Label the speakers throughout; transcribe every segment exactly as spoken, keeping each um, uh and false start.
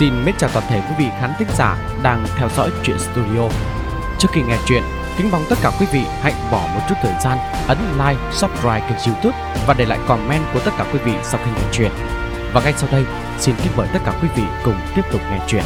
Speaker 1: Xin mến chào toàn thể quý vị khán thính giả đang theo dõi Truyện Studio. Trước khi nghe chuyện, kính mong tất cả quý vị hãy bỏ một chút thời gian ấn like, subscribe kênh YouTube và để lại comment của tất cả quý vị sau khi nghe chuyện. Và ngay sau đây, xin kính mời tất cả quý vị cùng tiếp tục nghe chuyện.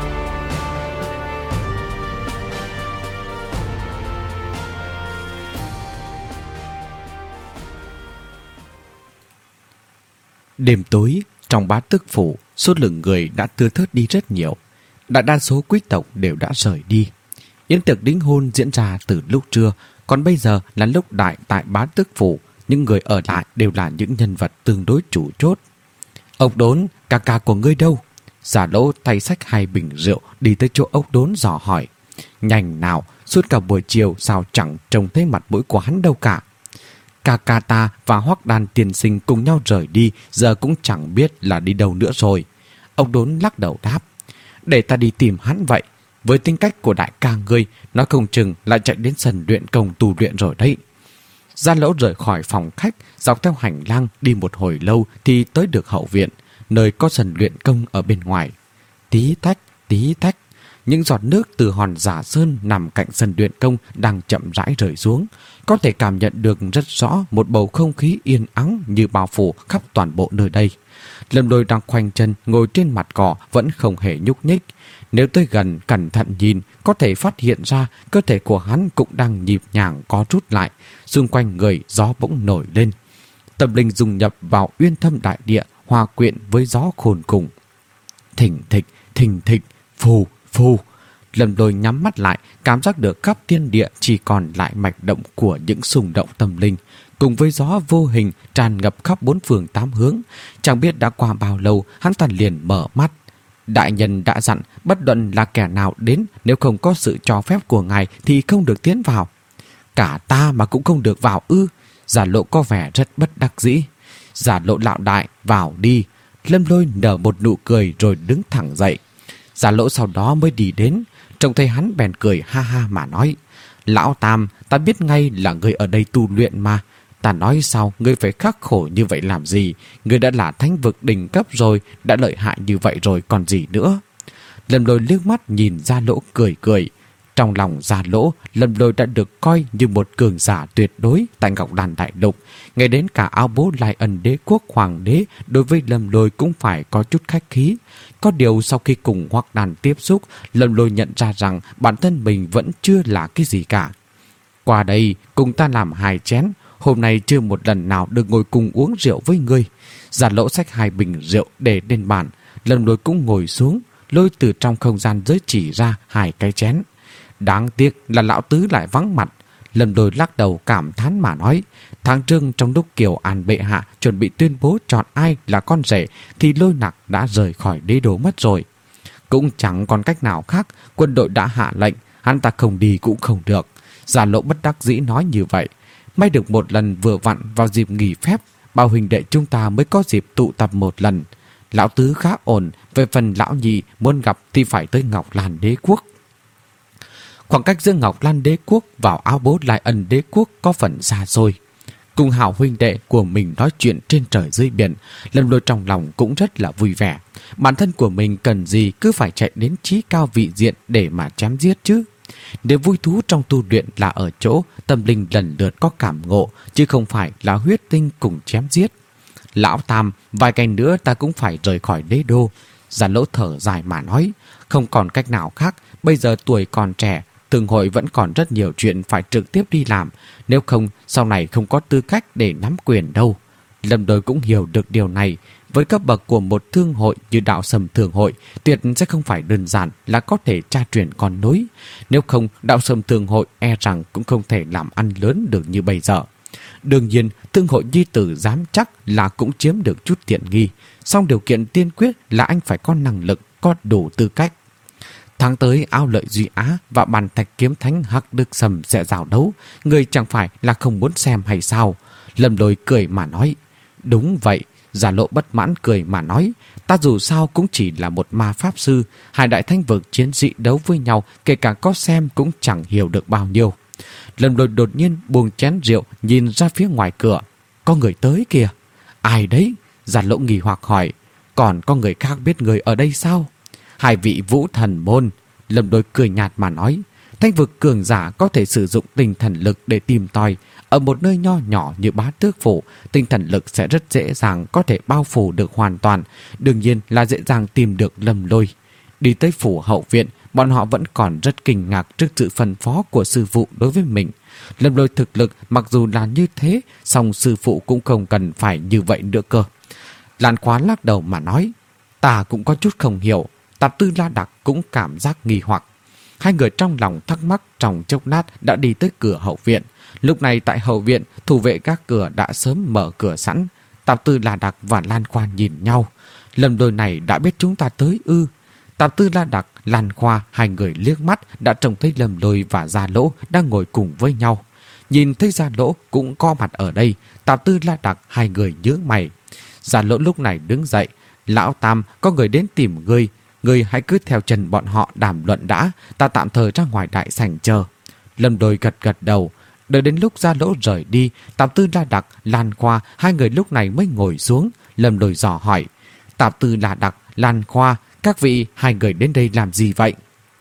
Speaker 1: Đêm tối, trong Bá Tước phủ, số lượng người đã thưa thớt đi rất nhiều. Đại đa số quý tộc đều đã rời đi. Yến tiệc đính hôn diễn ra từ lúc trưa, còn bây giờ là lúc đại tại Bá Tước phủ. Những người ở lại đều là những nhân vật tương đối chủ chốt. Ốc Đốn, ca ca của ngươi đâu? Giả Lỗ tay xách hai bình rượu đi tới chỗ Ốc Đốn dò hỏi. Nhanh nào, suốt cả buổi chiều sao chẳng trông thấy mặt mũi của hắn đâu cả. Ca ca ta và Hoắc Đan tiên sinh cùng nhau rời đi, giờ cũng chẳng biết là đi đâu nữa rồi. Ông Đốn lắc đầu đáp. Để ta đi tìm hắn vậy. Với tính cách của đại ca ngươi, nó không chừng lại chạy đến sân luyện công tu luyện rồi đấy. Gia Lỗ rời khỏi phòng khách, dọc theo hành lang đi một hồi lâu thì tới được hậu viện, nơi có sân luyện công ở bên ngoài. Tí tách, tí tách. Những giọt nước từ hòn giả sơn nằm cạnh sân luyện công đang chậm rãi rơi xuống. Có thể cảm nhận được rất rõ một bầu không khí yên ắng như bao phủ khắp toàn bộ nơi đây. Lâm Lôi đang khoanh chân ngồi trên mặt cỏ vẫn không hề nhúc nhích. Nếu tới gần cẩn thận nhìn, có thể phát hiện ra cơ thể của hắn cũng đang nhịp nhàng có rút lại. Xung quanh người gió bỗng nổi lên. Tâm linh dung nhập vào uyên thâm đại địa, hòa quyện với gió khôn cùng. Thình thịch, thình thịch, phù phù. Lâm Lôi nhắm mắt lại, cảm giác được khắp thiên địa chỉ còn lại mạch động của những xung động tâm linh, cùng với gió vô hình tràn ngập khắp bốn phương tám hướng. Chẳng biết đã qua bao lâu, hắn ta liền mở mắt. Đại nhân đã dặn, bất luận là kẻ nào đến, nếu không có sự cho phép của ngài thì không được tiến vào. Cả ta mà cũng không được vào ư? Giả Lộ có vẻ rất bất đắc dĩ. Giả Lộ lão đại, vào đi. Lâm Lôi nở một nụ cười rồi đứng thẳng dậy. Giả Lỗ sau đó mới đi đến, trông thấy hắn bèn cười ha ha mà nói. Lão Tam, ta biết ngay là ngươi ở đây tu luyện mà. Ta nói sao ngươi phải khắc khổ như vậy làm gì? Ngươi đã là thánh vực đỉnh cấp rồi, đã lợi hại như vậy rồi còn gì nữa. Lâm Lôi liếc mắt nhìn Gia Lỗ cười cười. Trong lòng Gia Lỗ, Lâm Lôi đã được coi như một cường giả tuyệt đối tại Ngọc Đàn Đại Lục. Ngay đến cả áo bố Lai Ân Đế quốc hoàng đế đối với Lâm Lôi cũng phải có chút khách khí. Có điều sau khi cùng Hoắc Đàn tiếp xúc, Lâm Lôi nhận ra rằng bản thân mình vẫn chưa là cái gì cả. Qua đây, cùng ta làm hai chén. Hôm nay chưa một lần nào được ngồi cùng uống rượu với ngươi. Giả Lỗ xách hai bình rượu để lên bàn. Lâm Lôi cũng ngồi xuống, lôi từ trong không gian giới chỉ ra hai cái chén. Đáng tiếc là lão tứ lại vắng mặt. Lâm Lôi lắc đầu cảm thán mà nói. Tháng trước trong lúc Kiều An bệ hạ chuẩn bị tuyên bố chọn ai là con rể thì Lôi Nặc đã rời khỏi đế đô mất rồi. Cũng chẳng còn cách nào khác, quân đội đã hạ lệnh, hắn ta không đi cũng không được. Giả Lộ bất đắc dĩ nói như vậy. May được một lần vừa vặn vào dịp nghỉ phép, bao huynh đệ chúng ta mới có dịp tụ tập một lần. Lão tứ khá ổn, về phần lão nhị muốn gặp thì phải tới Ngọc Lan Đế quốc. Khoảng cách giữa Ngọc Lan Đế quốc vào áo bố Lai Ân Đế quốc có phần xa xôi. Cùng hảo huynh đệ của mình nói chuyện trên trời dưới biển, Lâm Lôi trong lòng cũng rất là vui vẻ. Bản thân của mình cần gì cứ phải chạy đến chí cao vị diện để mà chém giết chứ. Nếu vui thú trong tu luyện là ở chỗ tâm linh lần lượt có cảm ngộ, chứ không phải là huyết tinh cùng chém giết. Lão Tam, vài ngày nữa ta cũng phải rời khỏi đế đô. Giả Lỗ thở dài mà nói. Không còn cách nào khác, bây giờ tuổi còn trẻ, Thương hội vẫn còn rất nhiều chuyện phải trực tiếp đi làm. Nếu không, sau này không có tư cách để nắm quyền đâu. Lâm Lôi cũng hiểu được điều này. Với cấp bậc của một thương hội như Đạo Sầm Thương hội, tuyệt sẽ không phải đơn giản là có thể tra truyền con nối. Nếu không, Đạo Sầm Thương hội e rằng cũng không thể làm ăn lớn được như bây giờ. Đương nhiên, thương hội nhi tử dám chắc là cũng chiếm được chút tiện nghi. Song điều kiện tiên quyết là anh phải có năng lực, có đủ tư cách. Tháng tới Ao Lợi Duy Á và Bàn Thạch Kiếm Thánh Hắc Đức Sầm sẽ giao đấu. Người chẳng phải là không muốn xem hay sao? Lâm Lôi cười mà nói. Đúng vậy. Giả Lộ bất mãn cười mà nói. Ta dù sao cũng chỉ là một ma pháp sư. Hai đại thánh vực chiến sĩ đấu với nhau, kể cả có xem cũng chẳng hiểu được bao nhiêu. Lâm Lôi đột nhiên buông chén rượu, nhìn ra phía ngoài cửa. Có người tới kìa. Ai đấy? Giả Lộ nghi hoặc hỏi. Còn có người khác biết người ở đây sao? Hai vị Vũ Thần Môn. Lâm Lôi cười nhạt mà nói. Thánh vực cường giả có thể sử dụng tinh thần lực để tìm tòi. Ở một nơi nho nhỏ như Bá Tước Phủ, tinh thần lực sẽ rất dễ dàng có thể bao phủ được hoàn toàn. Đương nhiên là dễ dàng tìm được Lâm Lôi. Đi tới phủ hậu viện, bọn họ vẫn còn rất kinh ngạc trước sự phân phó của sư phụ đối với mình. Lâm Lôi thực lực mặc dù là như thế, song sư phụ cũng không cần phải như vậy nữa cơ. Lan Khoa lắc đầu mà nói, ta cũng có chút không hiểu. Tạp Tư La Đặc cũng cảm giác nghi hoặc. Hai người trong lòng thắc mắc trong chốc lát đã đi tới cửa hậu viện. Lúc này tại hậu viện, thủ vệ các cửa đã sớm mở cửa sẵn. Tạp Tư La Đặc và Lan Khoa nhìn nhau. Lâm Lôi này đã biết chúng ta tới ư? Tạp Tư La Đặc, Lan Khoa, hai người liếc mắt đã trông thấy Lâm Lôi và Gia Lỗ đang ngồi cùng với nhau. Nhìn thấy Gia Lỗ cũng có mặt ở đây, Tạp Tư La Đặc hai người nhướng mày. Gia Lỗ lúc này đứng dậy, lão Tam, có người đến tìm ngươi, ngươi hãy cứ theo chân bọn họ đàm luận đã, ta tạm thời ra ngoài đại sảnh chờ. Lâm Lôi gật gật đầu. Đợi đến lúc Gia Lỗ rời đi, Tạp Tư La Đặc, Lan Khoa hai người lúc này mới ngồi xuống. Lâm Lôi dò hỏi, Tạp Tư La Đặc, Lan Khoa, các vị hai người đến đây làm gì vậy?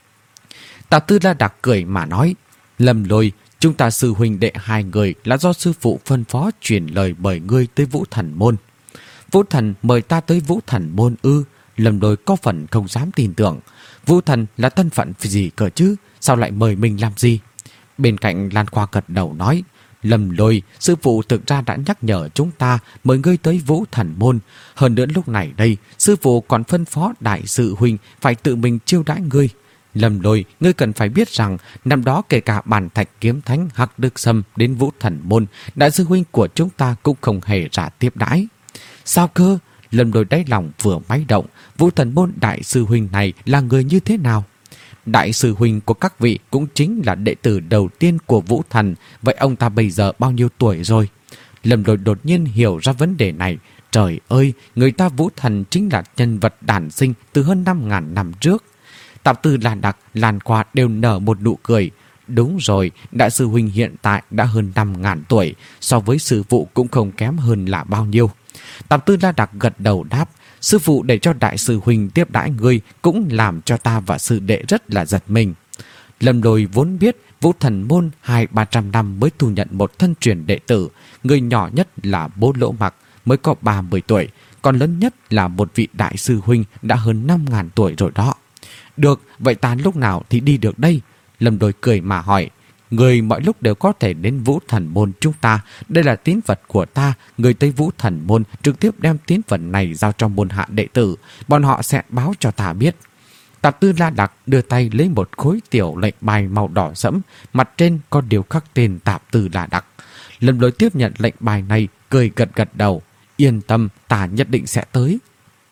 Speaker 1: Tạp Tư La Đặc cười mà nói, Lâm Lôi, chúng ta sư huynh đệ hai người là do sư phụ phân phó truyền lời bởi ngươi tới Vũ Thần Môn. Vũ Thần mời ta tới Vũ Thần Môn ư? Lâm Lôi có phần không dám tin tưởng. Vũ Thần là thân phận gì cơ chứ? Sao lại mời mình làm gì? Bên cạnh Lan Khoa gật đầu nói, Lâm Lôi, sư phụ thực ra đã nhắc nhở chúng ta mời ngươi tới Vũ Thần Môn. Hơn nữa lúc này đây, sư phụ còn phân phó đại sư huynh phải tự mình chiêu đãi ngươi. Lâm Lôi, ngươi cần phải biết rằng năm đó kể cả Bàn Thạch Kiếm Thánh Hắc Đức Sâm đến Vũ Thần Môn, đại sư huynh của chúng ta cũng không hề ra tiếp đãi. Sao cơ? Lâm Lôi đáy lòng vừa máy động. Vũ Thần Môn đại sư huynh này là người như thế nào? Đại sư huynh của các vị cũng chính là đệ tử đầu tiên của Vũ Thần. Vậy ông ta bây giờ bao nhiêu tuổi rồi? Lâm Lôi đột nhiên hiểu ra vấn đề này. Trời ơi, người ta Vũ Thần chính là nhân vật đản sinh từ hơn năm ngàn năm trước. Tạp Tư La Đặc, Lan Khoa đều nở một nụ cười. Đúng rồi, đại sư huynh hiện tại đã hơn năm ngàn tuổi, so với sư phụ cũng không kém hơn là bao nhiêu. Tạp Tư La Đặc gật đầu đáp, sư phụ để cho đại sư huynh tiếp đãi ngươi cũng làm cho ta và sư đệ rất là giật mình. Lâm Lôi vốn biết Vũ Thần Môn hai ba trăm năm mới thu nhận một thân truyền đệ tử, người nhỏ nhất là Bố Lỗ Mặc mới có ba mươi tuổi, còn lớn nhất là một vị đại sư huynh đã hơn năm ngàn tuổi rồi đó. Được, vậy ta lúc nào thì đi được đây? Lâm Lôi cười mà hỏi, người mọi lúc đều có thể đến Vũ Thần Môn chúng ta, đây là tín vật của ta, người tới Vũ Thần Môn trực tiếp đem tín vật này giao cho môn hạ đệ tử, bọn họ sẽ báo cho ta biết. Tạp Tư La Đặc đưa tay lấy một khối tiểu lệnh bài màu đỏ sẫm, mặt trên có điều khắc tên Tạp Tư La Đặc. Lâm Lôi tiếp nhận lệnh bài này, cười gật gật đầu, yên tâm, ta nhất định sẽ tới.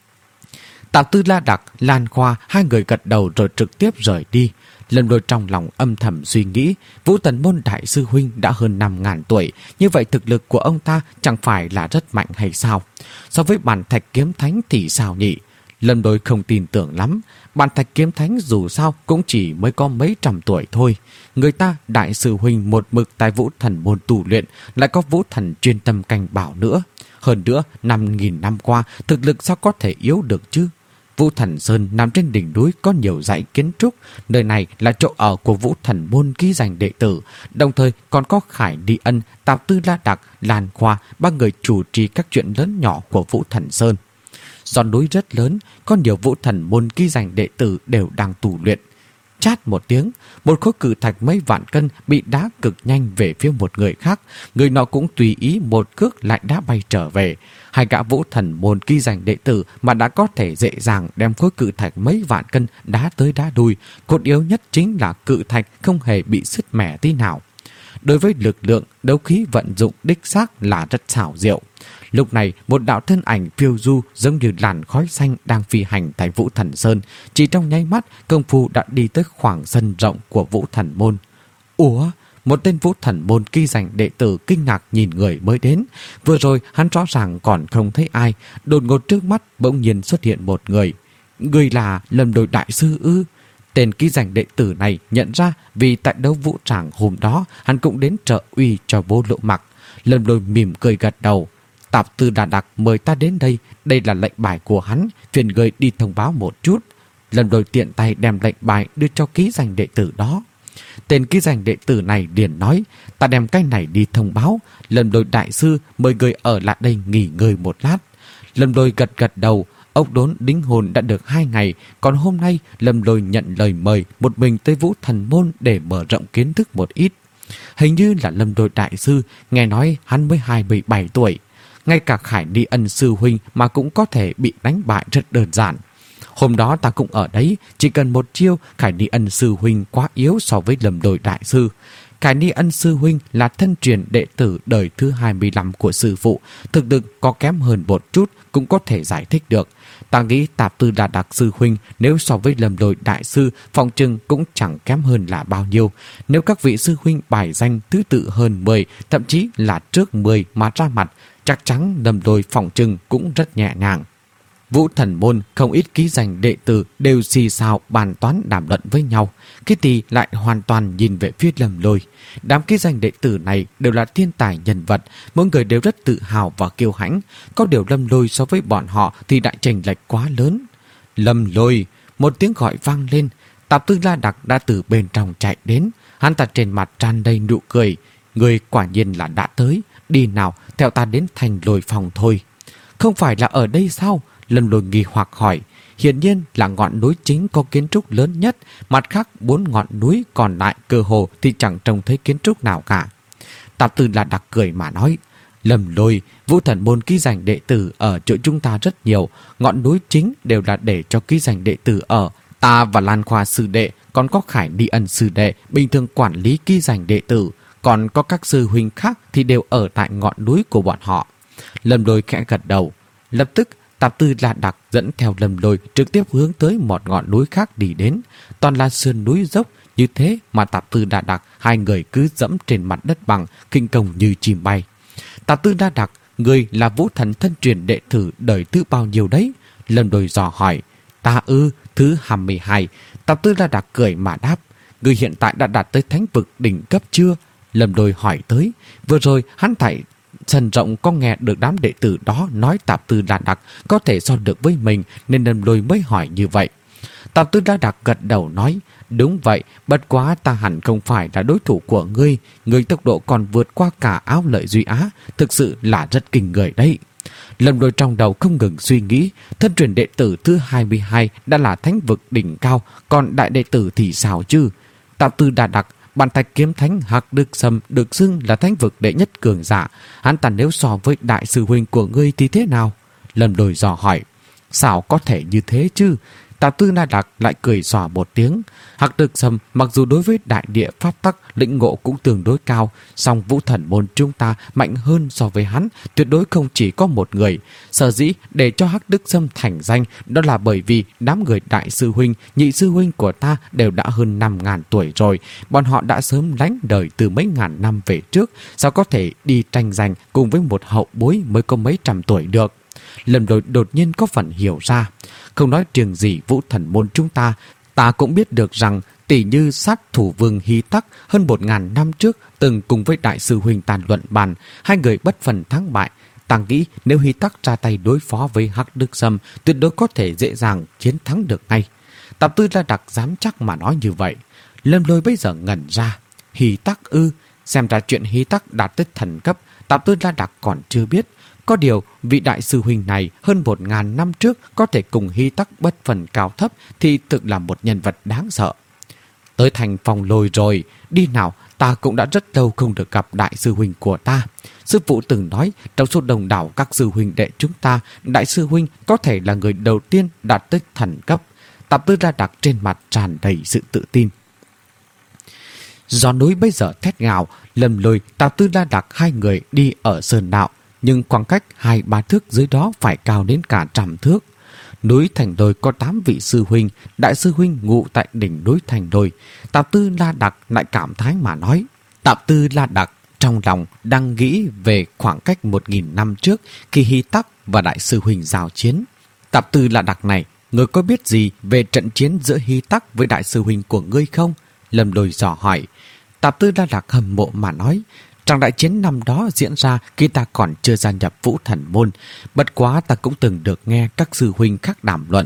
Speaker 1: Tạp Tư La Đặc, Lan Khoa hai người gật đầu rồi trực tiếp rời đi. Lâm Lôi trong lòng âm thầm suy nghĩ, Vũ Thần Môn đại sư huynh đã hơn năm ngàn tuổi, như vậy thực lực của ông ta chẳng phải là rất mạnh hay sao? So với Bàn Thạch Kiếm Thánh thì sao nhỉ? Lâm Lôi không tin tưởng lắm. Bàn Thạch Kiếm Thánh dù sao cũng chỉ mới có mấy trăm tuổi thôi. Người ta đại sư huynh một mực tại Vũ Thần Môn tu luyện, lại có Vũ Thần chuyên tâm canh bảo nữa. Hơn nữa, năm nghìn năm qua, thực lực sao có thể yếu được chứ? Vũ Thần Sơn nằm trên đỉnh núi có nhiều dãy kiến trúc, nơi này là chỗ ở của Vũ Thần Môn ghi danh đệ tử, đồng thời còn có Khải Đi Ân, Tạp Tư La Đặc, Lan Khoa, ba người chủ trì các chuyện lớn nhỏ của Vũ Thần Sơn. Do núi rất lớn, có nhiều Vũ Thần Môn ghi danh đệ tử đều đang tu luyện. Chát một tiếng, một khối cự thạch mấy vạn cân bị đá cực nhanh về phía một người khác, người nọ cũng tùy ý một cước lại đá bay trở về. Hai gã Vũ Thần Môn ghi danh đệ tử mà đã có thể dễ dàng đem khối cự thạch mấy vạn cân đá tới đá đuôi, cốt yếu nhất chính là cự thạch không hề bị sứt mẻ tí nào. Đối với lực lượng, đấu khí vận dụng đích xác là rất xảo diệu. Lúc này, một đạo thân ảnh phiêu du giống như làn khói xanh đang phi hành tại Vũ Thần Sơn. Chỉ trong nháy mắt, công phu đã đi tới khoảng sân rộng của Vũ Thần Môn. Ủa? Một tên Vũ Thần Môn ghi danh đệ tử kinh ngạc nhìn người mới đến. Vừa rồi hắn rõ ràng còn không thấy ai, đột ngột trước mắt bỗng nhiên xuất hiện một người. Người là Lâm Lôi đại sư ư? Tên ghi danh đệ tử này nhận ra vì tại đấu vũ tràng hôm đó hắn cũng đến trợ uy cho Bố Lỗ Mặc. Lâm Lôi mỉm cười gật đầu. Tạp Tư La Đặc mời ta đến đây, đây là lệnh bài của hắn, phiền người đi thông báo một chút. Lâm Lôi tiện tay đem lệnh bài đưa cho ký danh đệ tử đó. Tên ký danh đệ tử này liền nói: ta đem cái này đi thông báo, Lâm Lôi đại sư mời người ở lại đây nghỉ ngơi một lát. Lâm Lôi gật gật đầu. Ốc đốn đính hồn đã được hai ngày, còn hôm nay Lâm Lôi nhận lời mời một mình tới Vũ Thần Môn để mở rộng kiến thức một ít. Hình như là Lâm Lôi đại sư, nghe nói hắn mới hai mươi bảy tuổi. Ngay cả Khải Ni Ân sư huynh mà cũng có thể bị đánh bại rất đơn giản. Hôm đó ta cũng ở đấy, chỉ cần một chiêu, Khải Ni Ân sư huynh quá yếu so với Lâm Lôi đại sư. Khải Ni Ân sư huynh là thân truyền đệ tử đời thứ hai mươi lăm của sư phụ, thực lực có kém hơn một chút cũng có thể giải thích được. Ta nghĩ Tạp Tư Đà Đặc sư huynh nếu so với Lâm Lôi đại sư, phòng trừng cũng chẳng kém hơn là bao nhiêu. Nếu các vị sư huynh bài danh thứ tự hơn mười, thậm chí là trước mười mà ra mặt, chắc chắn Lâm Lôi phòng trừng cũng rất nhẹ nhàng. Vũ Thần Môn không ít ký danh đệ tử đều xì xào bàn toán đàm luận với nhau. Kitty lại hoàn toàn nhìn về phía Lâm Lôi. Đám ký danh đệ tử này đều là thiên tài nhân vật, mỗi người đều rất tự hào và kiêu hãnh. Có điều Lâm Lôi so với bọn họ thì đại chênh lệch quá lớn. Lâm Lôi, một tiếng gọi vang lên. Tạp Tư La Đặc đã từ bên trong chạy đến. Hắn ta trên mặt tràn đầy nụ cười. Người quả nhiên là đã tới. Đi nào, theo ta đến thành Lôi phòng thôi. Không phải là ở đây sao? Lâm Lôi nghi hoặc hỏi. Hiển nhiên là ngọn núi chính có kiến trúc lớn nhất, mặt khác bốn ngọn núi còn lại cơ hồ thì chẳng trông thấy kiến trúc nào cả. Tạp Tư La Đặc cười mà nói: Lâm Lôi, Vũ Thần Môn ký danh đệ tử ở chỗ chúng ta rất nhiều, ngọn núi chính đều là để cho ký danh đệ tử ở. Ta và Lan Khoa sư đệ, còn có Khải Ni Ân sư đệ bình thường quản lý ký danh đệ tử, còn có các sư huynh khác thì đều ở tại ngọn núi của bọn họ. Lâm Lôi khẽ gật đầu. Lập tức Tạp Tư La Đặc dẫn theo Lâm Lôi trực tiếp hướng tới một ngọn núi khác đi đến. Toàn là sườn núi dốc, như thế mà Tạp Tư La Đặc hai người cứ dẫm trên mặt đất bằng, kinh công như chim bay. Tạp Tư La Đặc, người là Vũ Thần thân truyền đệ tử đời thứ bao nhiêu đấy? Lâm Lôi dò hỏi. Ta ư, thứ hai mươi hai. Tạp Tư La Đặc cười mà đáp. Người hiện tại đã đạt tới thánh vực đỉnh cấp chưa? Lâm Lôi hỏi tới. Vừa rồi hắn tại sân rộng có nghe được đám đệ tử đó nói Tạp Tư La Đặc có thể so được với mình, nên Lâm Lôi mới hỏi như vậy. Tạp Tư La Đặc gật đầu nói: đúng vậy, bất quá ta hẳn không phải là đối thủ của ngươi. Ngươi tốc độ còn vượt qua cả Áo Lợi Duy Á, thực sự là rất kinh người đấy. Lâm Lôi trong đầu không ngừng suy nghĩ, thân truyền đệ tử thứ hai mươi hai đã là thánh vực đỉnh cao, còn đại đệ tử thì sao chứ? Tạp Tư La Đặc, Bàn Thạch Kiếm Thánh Hạc Đức Sâm được xưng là thánh vực đệ nhất cường giả, hắn ta nếu so với đại sư huynh của ngươi thì thế nào? Lâm Lôi dò hỏi. Sao có thể như thế chứ? Tạp Tư La Đặc lại cười xòa một tiếng. Hạc Đức Sâm mặc dù đối với đại địa pháp tắc lĩnh ngộ cũng tương đối cao, song Vũ Thần Môn chúng ta mạnh hơn so với hắn, tuyệt đối không chỉ có một người. Sở dĩ để cho Hạc Đức Sâm thành danh đó là bởi vì đám người đại sư huynh, nhị sư huynh của ta đều đã hơn năm ngàn tuổi rồi. Bọn họ đã sớm lánh đời từ mấy ngàn năm về trước, sao có thể đi tranh giành cùng với một hậu bối mới có mấy trăm tuổi được? Lâm Lôi đột nhiên có phần hiểu ra. Không nói riêng gì Vũ Thần Môn chúng ta, ta cũng biết được rằng tỷ như sát thủ vương Hy Tắc hơn một ngàn năm trước từng cùng với đại sư huynh tàn luận bàn, hai người bất phần thắng bại. Ta nghĩ nếu Hy Tắc ra tay đối phó với Hắc Đức Sâm, tuyệt đối có thể dễ dàng chiến thắng được ngay. Tạp Tư La Đặc dám chắc mà nói như vậy. Lâm Lôi bây giờ ngẩn ra. Hy Tắc ư? Xem ra chuyện Hy Tắc đạt tới thần cấp, Tạp Tư La Đặc còn chưa biết. Có điều, vị đại sư huynh này hơn một ngàn năm trước có thể cùng Hy Tắc bất phần cao thấp thì thực là một nhân vật đáng sợ. Tới thành Phong Lôi rồi, đi nào, ta cũng đã rất lâu không được gặp đại sư huynh của ta. Sư phụ từng nói, trong số đồng đảo các sư huynh đệ chúng ta, đại sư huynh có thể là người đầu tiên đạt tới thần cấp. Tạp Tư La Đặc trên mặt tràn đầy sự tự tin. Gió núi bây giờ thét gào, Lâm Lôi, Tạp Tư La Đặc hai người đi ở sơn đạo, nhưng khoảng cách hai ba thước dưới đó phải cao đến cả trăm thước. Núi Thành Đồi có tám vị sư huynh, đại sư huynh ngụ tại đỉnh núi Thành Đồi. Tạp Tư La Đặc lại cảm thán mà nói. Tạp Tư La Đặc trong lòng đang nghĩ về khoảng cách một nghìn năm trước khi Hy Tắc và đại sư huynh giao chiến. Tạp Tư La Đặc này, ngươi có biết gì về trận chiến giữa Hy Tắc với đại sư huynh của ngươi không? Lâm Lôi dò hỏi. Tạp Tư La Đặc hâm mộ mà nói. Trận đại chiến năm đó diễn ra khi ta còn chưa gia nhập Vũ Thần Môn, bất quá ta cũng từng được nghe các sư huynh khác đàm luận.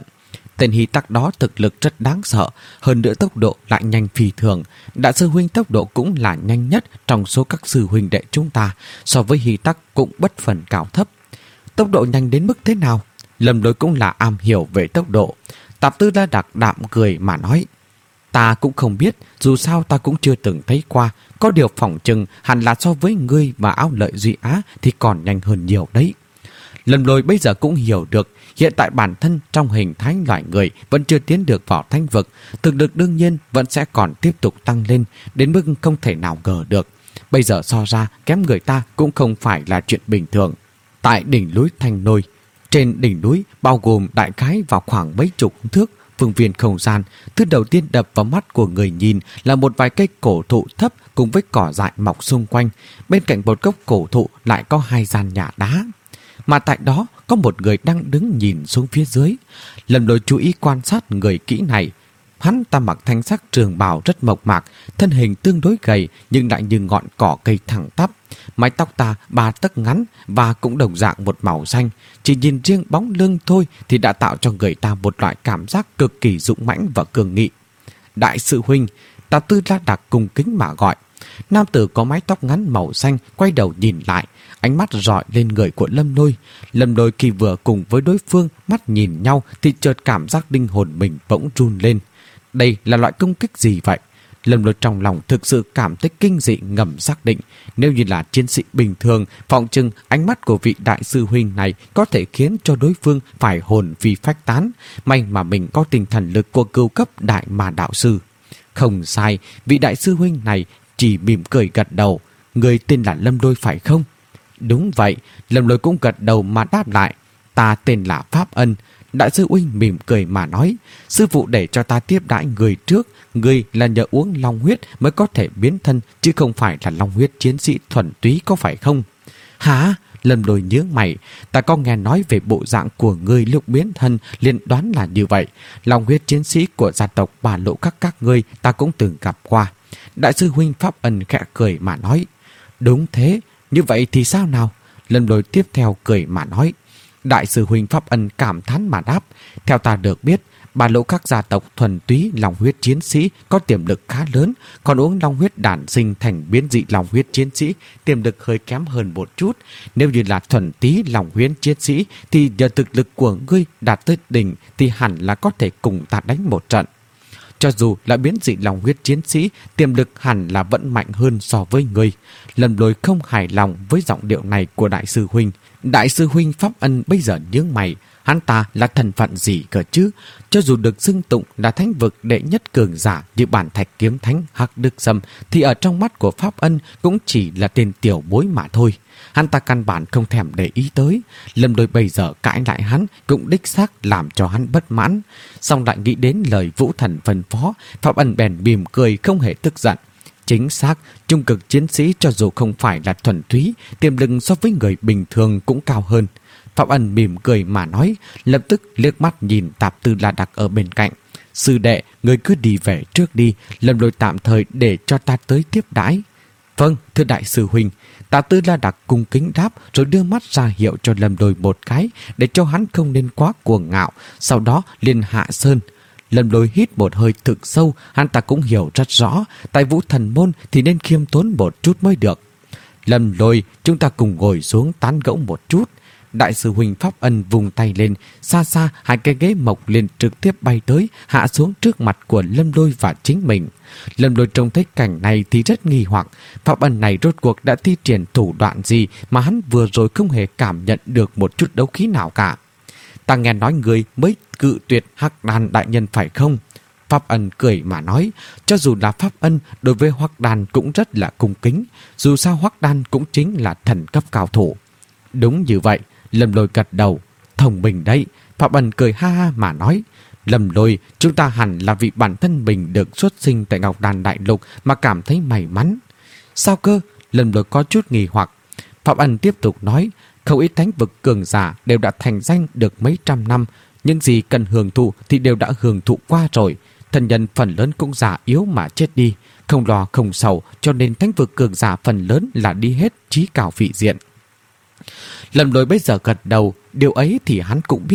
Speaker 1: Tên Hy Tắc đó thực lực rất đáng sợ, hơn nữa tốc độ lại nhanh phi thường. Đại sư huynh tốc độ cũng là nhanh nhất trong số các sư huynh đệ chúng ta, so với Hy Tắc cũng bất phần cao thấp. Tốc độ nhanh đến mức thế nào? Lâm Lôi cũng là am hiểu về tốc độ. Tạp Tư La Đặc đạm cười mà nói: Ta cũng không biết, dù sao ta cũng chưa từng thấy qua. Có điều phỏng chừng hẳn là so với ngươi và Áo Lợi Duy Á thì còn nhanh hơn nhiều đấy. Lâm Lôi bây giờ cũng hiểu được hiện tại bản thân trong hình thái loài người vẫn chưa tiến được vào thánh vực. Thực lực đương nhiên vẫn sẽ còn tiếp tục tăng lên đến mức không thể nào ngờ được. Bây giờ so ra kém người ta cũng không phải là chuyện bình thường. Tại đỉnh núi Thanh Nôi, trên đỉnh núi bao gồm đại khái vào khoảng mấy chục thước phương viên không gian, thứ đầu tiên đập vào mắt của người nhìn là một vài cây cổ thụ thấp cùng với cỏ dại mọc xung quanh. Bên cạnh một gốc cổ thụ lại có hai gian nhà đá, mà tại đó có một người đang đứng nhìn xuống phía dưới. Lâm Lôi chú ý quan sát người kỹ này. Hắn ta mặc thanh sắc trường bào rất mộc mạc, thân hình tương đối gầy nhưng lại như ngọn cỏ cây thẳng tắp. Mái tóc ta ba tấc ngắn và cũng đồng dạng một màu xanh. Chỉ nhìn riêng bóng lưng thôi thì đã tạo cho người ta một loại cảm giác cực kỳ dũng mãnh và cường nghị. Đại sư huynh, Tạp Tư La Đặc cung kính mà gọi. Nam tử có mái tóc ngắn màu xanh quay đầu nhìn lại, ánh mắt rọi lên người của Lâm Lôi. Lâm Lôi khi vừa cùng với đối phương mắt nhìn nhau thì chợt cảm giác linh hồn mình bỗng run lên. Đây là loại công kích gì vậy? Lâm Lôi trong lòng thực sự cảm thấy kinh dị, ngầm xác định nếu như là chiến sĩ bình thường, phỏng chừng ánh mắt của vị đại sư huynh này có thể khiến cho đối phương phải hồn phi phách tán. May mà mình có tinh thần lực của cửu cấp đại mà đạo sư. Không sai, vị đại sư huynh này chỉ mỉm cười gật đầu. Người tên là Lâm Lôi phải không? Đúng vậy. Lâm Lôi cũng gật đầu mà đáp lại. Ta tên là Pháp Ân. Đại sư huynh mỉm cười mà nói: Sư phụ để cho ta tiếp đãi người trước. Người là nhờ uống long huyết mới có thể biến thân, chứ không phải là long huyết chiến sĩ thuần túy, có phải không? Hả? Lâm Lôi nhướng mày. Ta có nghe nói về bộ dạng của ngươi lúc biến thân, liền đoán là như vậy. Long huyết chiến sĩ của gia tộc Bà Lộ các các ngươi ta cũng từng gặp qua. Đại sư huynh Pháp Ân khẽ cười mà nói: Đúng thế, như vậy thì sao nào? Lâm Lôi tiếp theo cười mà nói. Đại sư huynh Pháp Ân cảm thán mà đáp: Theo ta được biết, Bà Lộ các gia tộc thuần túy long huyết chiến sĩ có tiềm lực khá lớn, còn uống long huyết đản sinh thành biến dị long huyết chiến sĩ tiềm lực hơi kém hơn một chút. Nếu như là thuần túy long huyết chiến sĩ thì nhờ thực lực của ngươi đạt tới đỉnh thì hẳn là có thể cùng ta đánh một trận. Cho dù là biến dị long huyết chiến sĩ, tiềm lực hẳn là vẫn mạnh hơn so với ngươi. Lâm Lôi không hài lòng với giọng điệu này của đại sư huynh. Đại sư huynh Pháp Ân bây giờ nhướng mày. Hắn ta là thân phận gì cơ chứ? Cho dù được xưng tụng là thánh vực đệ nhất cường giả như bản thạch kiếm thánh Hắc Đức Sâm, thì ở trong mắt của Pháp Ân cũng chỉ là tên tiểu bối mà thôi. Hắn ta căn bản không thèm để ý tới. Lâm Lôi bây giờ cãi lại hắn cũng đích xác làm cho hắn bất mãn. Xong lại nghĩ đến lời Vũ Thần phân phó, Pháp Ân bèn mỉm cười không hề tức giận. Chính xác, trung cực chiến sĩ cho dù không phải là thuần túy, tiềm lực so với người bình thường cũng cao hơn. Pháp Ân mỉm cười mà nói, lập tức liếc mắt nhìn Tạp Tư La Đặc ở bên cạnh. Sư đệ, người cứ đi về trước đi, Lâm Lôi tạm thời để cho ta tới tiếp đãi. Vâng, thưa đại sư huynh. Tạp Tư La Đặc cung kính đáp rồi đưa mắt ra hiệu cho Lâm Lôi một cái để cho hắn không nên quá cuồng ngạo, sau đó liền hạ sơn. Lâm Lôi hít một hơi thực sâu, hắn ta cũng hiểu rất rõ, tại Vũ Thần Môn thì nên khiêm tốn một chút mới được. Lâm Lôi, chúng ta cùng ngồi xuống tán gẫu một chút. Đại sư huynh Pháp Ân vùng tay lên, xa xa hai cái ghế mộc liền trực tiếp bay tới, hạ xuống trước mặt của Lâm Lôi và chính mình. Lâm Lôi trông thấy cảnh này thì rất nghi hoặc, Pháp Ân này rốt cuộc đã thi triển thủ đoạn gì mà hắn vừa rồi không hề cảm nhận được một chút đấu khí nào cả. Ta nghe nói người mới cự tuyệt Hắc Đan đại nhân phải không? Pháp Ân cười mà nói, cho dù là Pháp Ân đối với Hoắc Đan cũng rất là cung kính, dù sao Hoắc Đan cũng chính là thần cấp cao thủ. Đúng như vậy, Lâm Lôi gật đầu. Thông minh đấy. Pháp Ân cười ha ha mà nói, Lâm Lôi, chúng ta hẳn là vì bản thân mình được xuất sinh tại Ngọc Đàn Đại Lục mà cảm thấy may mắn. Sao cơ? Lâm Lôi có chút nghi hoặc. Pháp Ân tiếp tục nói, không ít thánh vực cường giả đều đã thành danh được mấy trăm năm, nhưng gì cần hưởng thụ thì đều đã hưởng thụ qua rồi. Thần nhân phần lớn cũng già yếu mà chết đi, không lo không sầu, cho nên thánh vực cường giả phần lớn là đi hết trí cao vị diện. Lâm Lôi bây giờ gật đầu, điều ấy thì hắn cũng biết.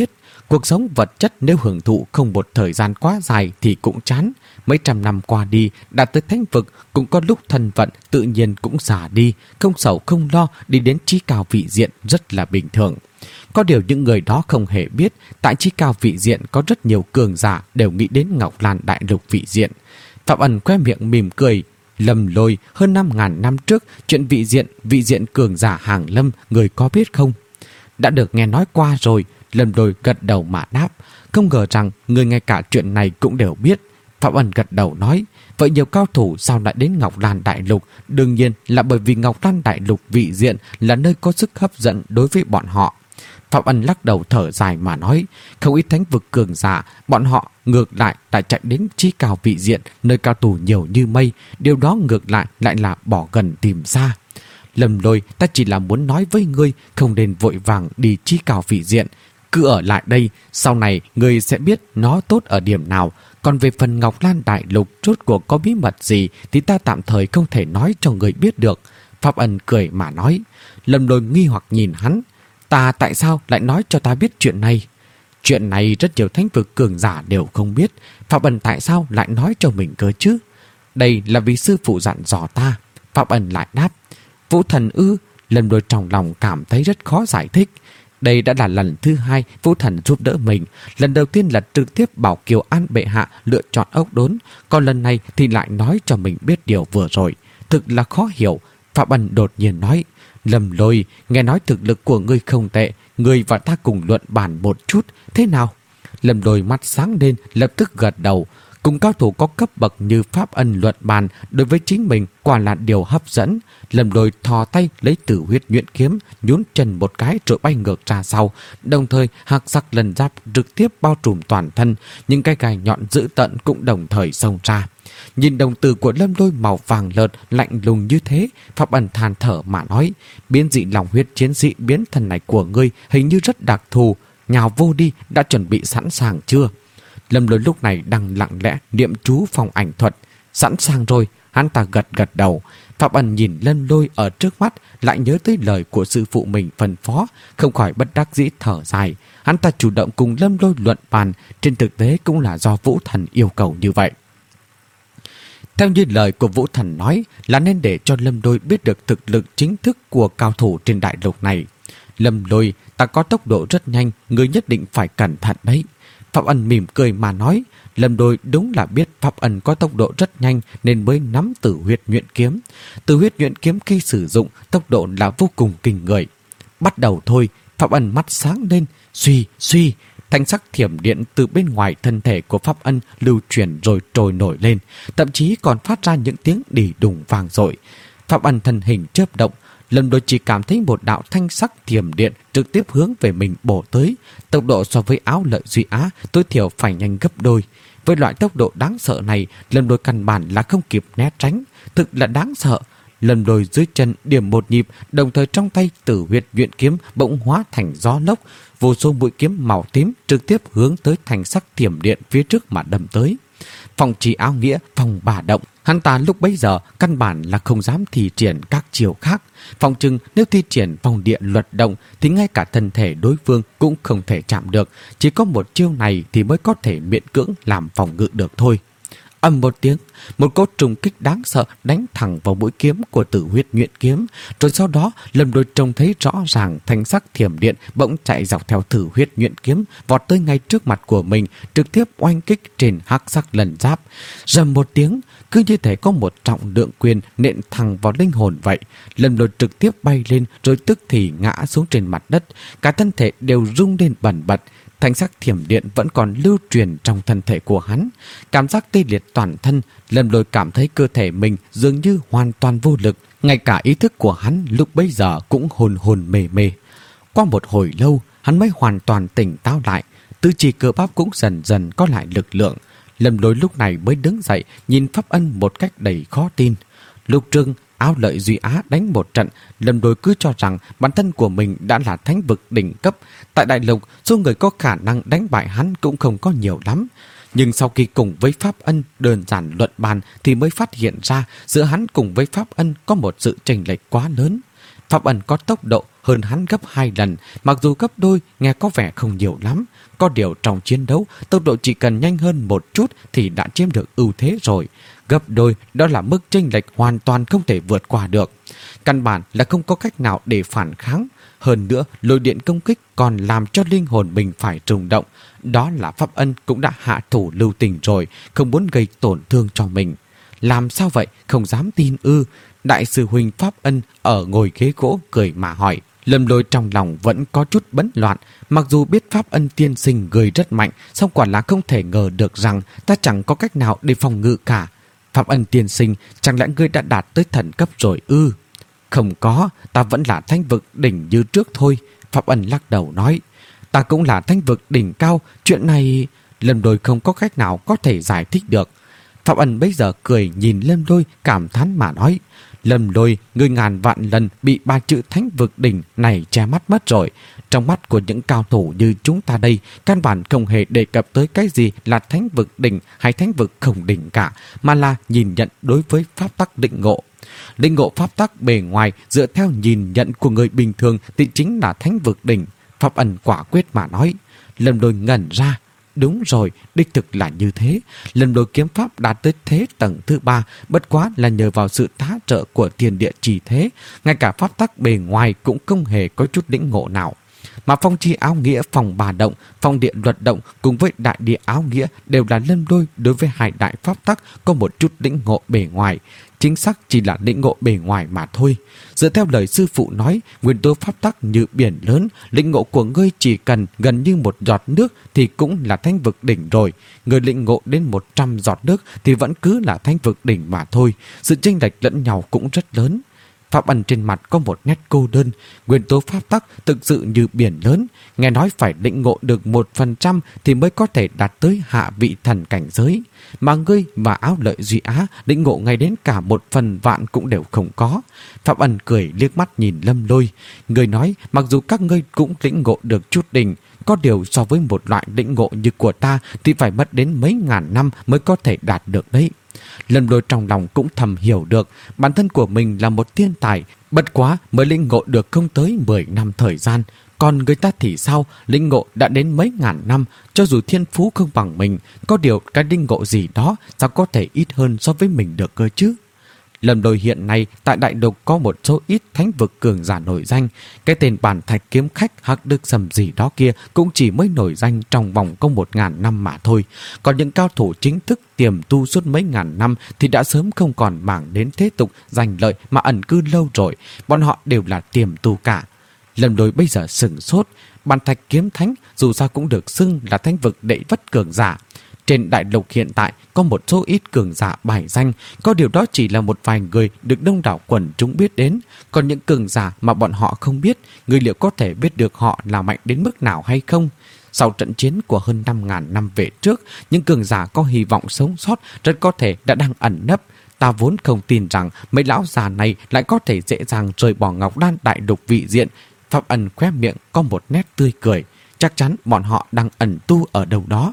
Speaker 1: Cuộc sống vật chất nếu hưởng thụ không một thời gian quá dài thì cũng chán. Mấy trăm năm qua đi, đã tới thánh vực, cũng có lúc thân vận tự nhiên cũng già đi, không sầu không lo, đi đến chí cao vị diện rất là bình thường. Có điều những người đó không hề biết, tại chí cao vị diện có rất nhiều cường giả đều nghĩ đến Ngọc Lan đại lục vị diện. Phạm Ẩn khoe miệng mỉm cười. Lâm Lôi, hơn năm ngàn năm trước, chuyện vị diện, vị diện cường giả hàng lâm, người có biết không? Đã được nghe nói qua rồi. Lâm Lôi gật đầu mà đáp. Không ngờ rằng người ngay cả chuyện này cũng đều biết. Phạm Ẩn gật đầu nói, vậy nhiều cao thủ sao lại đến Ngọc Lan đại lục? Đương nhiên là bởi vì Ngọc Lan đại lục vị diện là nơi có sức hấp dẫn đối với bọn họ. Phạm Ân lắc đầu thở dài mà nói, không ít thánh vực cường giả, bọn họ ngược lại đã chạy đến chí cao vị diện, nơi cao thủ nhiều như mây, điều đó ngược lại lại là bỏ gần tìm xa. Lâm Lôi, ta chỉ là muốn nói với ngươi, không nên vội vàng đi chí cao vị diện, cứ ở lại đây, sau này ngươi sẽ biết nó tốt ở điểm nào. Còn về phần Ngọc Lan đại lục rốt cuộc có bí mật gì thì ta tạm thời không thể nói cho người biết được. Phạm Ân cười mà nói. Lâm Lôi nghi hoặc nhìn hắn, ta tại sao lại nói cho ta biết chuyện này? Chuyện này rất nhiều thánh vực cường giả đều không biết. Phạm Ân tại sao lại nói cho mình cơ chứ? Đây là vì sư phụ dặn dò ta. Phạm Ân lại đáp. Vũ thần ư? Lâm Lôi trong lòng cảm thấy rất khó giải thích. Đây đã là lần thứ hai Vũ thần giúp đỡ mình. Lần đầu tiên là trực tiếp bảo Kiều An bệ hạ lựa chọn ốc đốn, còn lần này thì lại nói cho mình biết điều vừa rồi. Thực là khó hiểu. Phạm Ân đột nhiên nói, Lâm Lôi, nghe nói thực lực của ngươi không tệ, ngươi và ta cùng luận bàn một chút, thế nào? Lâm Lôi mắt sáng lên, lập tức gật đầu. Cùng cao thủ có cấp bậc như Pháp Ân luận bàn đối với chính mình quả là điều hấp dẫn. Lâm Lôi thò tay lấy Tử Huyết Nhuyễn kiếm, nhún chân một cái rồi bay ngược ra sau, đồng thời hạc sắc lần giáp trực tiếp bao trùm toàn thân, những cái gai nhọn dữ tợn cũng đồng thời xông ra. Nhìn đồng tử của Lâm Lôi màu vàng lợt lạnh lùng như thế, Pháp Ân than thở mà nói, biến dị lòng huyết chiến sĩ biến thần này của ngươi hình như rất đặc thù, nhào vô đi, đã chuẩn bị sẵn sàng chưa? Lâm Lôi lúc này đang lặng lẽ niệm chú phong ảnh thuật. Sẵn sàng rồi, hắn ta gật gật đầu. Phạm Ân nhìn Lâm Lôi ở trước mắt, lại nhớ tới lời của sư phụ mình phân phó, không khỏi bất đắc dĩ thở dài. Hắn ta chủ động cùng Lâm Lôi luận bàn, trên thực tế cũng là do Vũ Thần yêu cầu như vậy. Theo như lời của Vũ Thần nói, là nên để cho Lâm Lôi biết được thực lực chính thức của cao thủ trên đại lục này. Lâm Lôi, ta có tốc độ rất nhanh, ngươi nhất định phải cẩn thận đấy. Phạm Ân mỉm cười mà nói, Lâm Lôi đúng là biết Phạm Ân có tốc độ rất nhanh nên mới nắm Tử Huyết Nhuyễn kiếm. Tử Huyết Nhuyễn kiếm khi sử dụng, tốc độ là vô cùng kinh người. Bắt đầu thôi, Phạm Ân mắt sáng lên, suy, suy, thanh sắc thiểm điện từ bên ngoài thân thể của Pháp Ân lưu chuyển rồi trồi nổi lên, thậm chí còn phát ra những tiếng đỉ đùng vang dội. Pháp Ân thân hình chớp động, Lâm Lôi chỉ cảm thấy một đạo thanh sắc thiểm điện trực tiếp hướng về mình bổ tới, tốc độ so với Áo Lợi Duy Á tối thiểu phải nhanh gấp đôi. Với loại tốc độ đáng sợ này, Lâm Lôi căn bản là không kịp né tránh, thực là đáng sợ. Lâm Lôi dưới chân điểm một nhịp, đồng thời trong tay Tử Huyết Nhuyễn kiếm bỗng hóa thành gió lốc, vô số mũi kiếm màu tím trực tiếp hướng tới thanh sắc thiểm điện phía trước mà đâm tới. Phong trì áo nghĩa, phong bà động, hắn ta lúc bấy giờ căn bản là không dám thi triển các chiều khác. Phòng chừng nếu thi triển phong địa luật động thì ngay cả thân thể đối phương cũng không thể chạm được, chỉ có một chiêu này thì mới có thể miễn cưỡng làm phòng ngự được thôi. Ầm một tiếng, một cỗ trùng kích đáng sợ đánh thẳng vào mũi kiếm của Tử Huyết Nhuyễn kiếm, rồi sau đó Lâm Lôi trông thấy rõ ràng thanh sắc thiểm điện bỗng chạy dọc theo Tử Huyết Nhuyễn kiếm, vọt tới ngay trước mặt của mình, trực tiếp oanh kích trên hắc sắc lần giáp. Rầm một tiếng, cứ như thể có một trọng lượng quyền nện thẳng vào linh hồn vậy. Lâm Lôi trực tiếp bay lên rồi tức thì ngã xuống trên mặt đất, cả thân thể đều rung lên bần bật. Thanh sắc thiểm điện vẫn còn lưu truyền trong thân thể của hắn. Cảm giác tê liệt toàn thân, Lâm Lôi cảm thấy cơ thể mình dường như hoàn toàn vô lực. Ngay cả ý thức của hắn lúc bấy giờ cũng hồn hồn mê mê. Qua một hồi lâu, hắn mới hoàn toàn tỉnh táo lại. Tứ chi cơ bắp cũng dần dần có lại lực lượng. Lâm Lôi lúc này mới đứng dậy, nhìn Pháp Ân một cách đầy khó tin. Lúc trước Áo Lợi Duy Á đánh một trận, Lâm Lôi cứ cho rằng bản thân của mình đã là thánh vực đỉnh cấp. Tại đại lục, số người có khả năng đánh bại hắn cũng không có nhiều lắm. Nhưng sau khi cùng với Pháp Ân đơn giản luận bàn thì mới phát hiện ra giữa hắn cùng với Pháp Ân có một sự chênh lệch quá lớn. Pháp Ân có tốc độ hơn hắn gấp hai lần, mặc dù gấp đôi nghe có vẻ không nhiều lắm. Có điều trong chiến đấu, tốc độ chỉ cần nhanh hơn một chút thì đã chiếm được ưu thế rồi. Gấp đôi đó là mức chênh lệch hoàn toàn không thể vượt qua được. Căn bản là không có cách nào để phản kháng. Hơn nữa, lôi điện công kích còn làm cho linh hồn mình phải rung động. Đó là Pháp Ân cũng đã hạ thủ lưu tình rồi, không muốn gây tổn thương cho mình. Làm sao vậy? Không dám tin ư? Đại sư huynh Pháp Ân ở ngồi ghế gỗ cười mà hỏi. Lâm Lôi trong lòng vẫn có chút bấn loạn. Mặc dù biết Pháp Ân tiên sinh người rất mạnh, song quả là không thể ngờ được rằng ta chẳng có cách nào để phòng ngự cả. Pháp Ân tiên sinh, chẳng lẽ ngươi đã đạt tới thần cấp rồi ư? Không có, ta vẫn là thánh vực đỉnh như trước thôi. Pháp Ân lắc đầu nói. Ta cũng là thánh vực đỉnh cao. Chuyện này Lâm Lôi không có cách nào có thể giải thích được. Pháp Ân bây giờ cười nhìn Lâm Lôi cảm thán mà nói. Lâm Lôi, ngươi ngàn vạn lần bị ba chữ thánh vực đỉnh này che mắt mất rồi. Trong mắt của những cao thủ như chúng ta đây, căn bản không hề đề cập tới cái gì là thánh vực đỉnh hay thánh vực không đỉnh cả, mà là nhìn nhận đối với pháp tắc định ngộ. Định ngộ pháp tắc bề ngoài dựa theo nhìn nhận của người bình thường thì chính là thánh vực đỉnh. Pháp Ân quả quyết mà nói. Lâm Lôi ngẩn ra. Đúng rồi, đích thực là như thế. Lần Lôi kiếm pháp đạt tới thế tầng thứ ba, bất quá là nhờ vào sự tá trợ của thiên địa trì thế. Ngay cả pháp tắc bề ngoài cũng không hề có chút lĩnh ngộ nào. Mà phong chi áo nghĩa, phòng bà động, phong địa luật động cùng với đại địa áo nghĩa đều là Lâm Lôi đối với hai đại pháp tắc có một chút lĩnh ngộ bề ngoài. Chính xác chỉ là lĩnh ngộ bề ngoài mà thôi. Dựa theo lời sư phụ nói, nguyên tố pháp tắc như biển lớn, lĩnh ngộ của ngươi chỉ cần gần như một giọt nước thì cũng là thánh vực đỉnh rồi. Người lĩnh ngộ đến một trăm giọt nước thì vẫn cứ là thánh vực đỉnh mà thôi. Sự chênh lệch lẫn nhau cũng rất lớn. Pháp Ân trên mặt có một nét cô đơn. Nguyên tố pháp tắc thực sự như biển lớn. Nghe nói phải lĩnh ngộ được một phần trăm thì mới có thể đạt tới hạ vị thần cảnh giới. Mà ngươi và Áo Lợi Duy Á lĩnh ngộ ngay đến cả một phần vạn cũng đều không có. Pháp Ân cười liếc mắt nhìn Lâm Lôi. Người nói mặc dù các ngươi cũng lĩnh ngộ được chút đỉnh, có điều so với một loại lĩnh ngộ như của ta thì phải mất đến mấy ngàn năm mới có thể đạt được đấy. Lâm Lôi trong lòng cũng thầm hiểu được bản thân của mình là một thiên tài, bất quá mới lĩnh ngộ được không tới mười năm thời gian. Còn người ta thì sao, lĩnh ngộ đã đến mấy ngàn năm, cho dù thiên phú không bằng mình, có điều cái lĩnh ngộ gì đó sao có thể ít hơn so với mình được cơ chứ. Lâm Lôi hiện nay tại đại lục có một số ít thánh vực cường giả nổi danh. Cái tên bản thạch kiếm khách Hắc Đức Sầm gì đó kia cũng chỉ mới nổi danh trong vòng có một ngàn năm mà thôi. Còn những cao thủ chính thức tiềm tu suốt mấy ngàn năm thì đã sớm không còn màng đến thế tục giành lợi mà ẩn cư lâu rồi. Bọn họ đều là tiềm tu cả. Lâm Lôi bây giờ sửng sốt. Bản thạch kiếm thánh dù sao cũng được xưng là thánh vực đệ vất cường giả. Trên đại lục hiện tại có một số ít cường giả bài danh, có điều đó chỉ là một vài người được đông đảo quần chúng biết đến. Còn những cường giả mà bọn họ không biết, người liệu có thể biết được họ là mạnh đến mức nào hay không? Sau trận chiến của hơn năm ngàn năm về trước, những cường giả có hy vọng sống sót rất có thể đã đang ẩn nấp. Ta vốn không tin rằng mấy lão già này lại có thể dễ dàng rời bỏ Ngọc Đan đại lục vị diện. Pháp Ân khóe miệng có một nét tươi cười. Chắc chắn bọn họ đang ẩn tu ở đâu đó.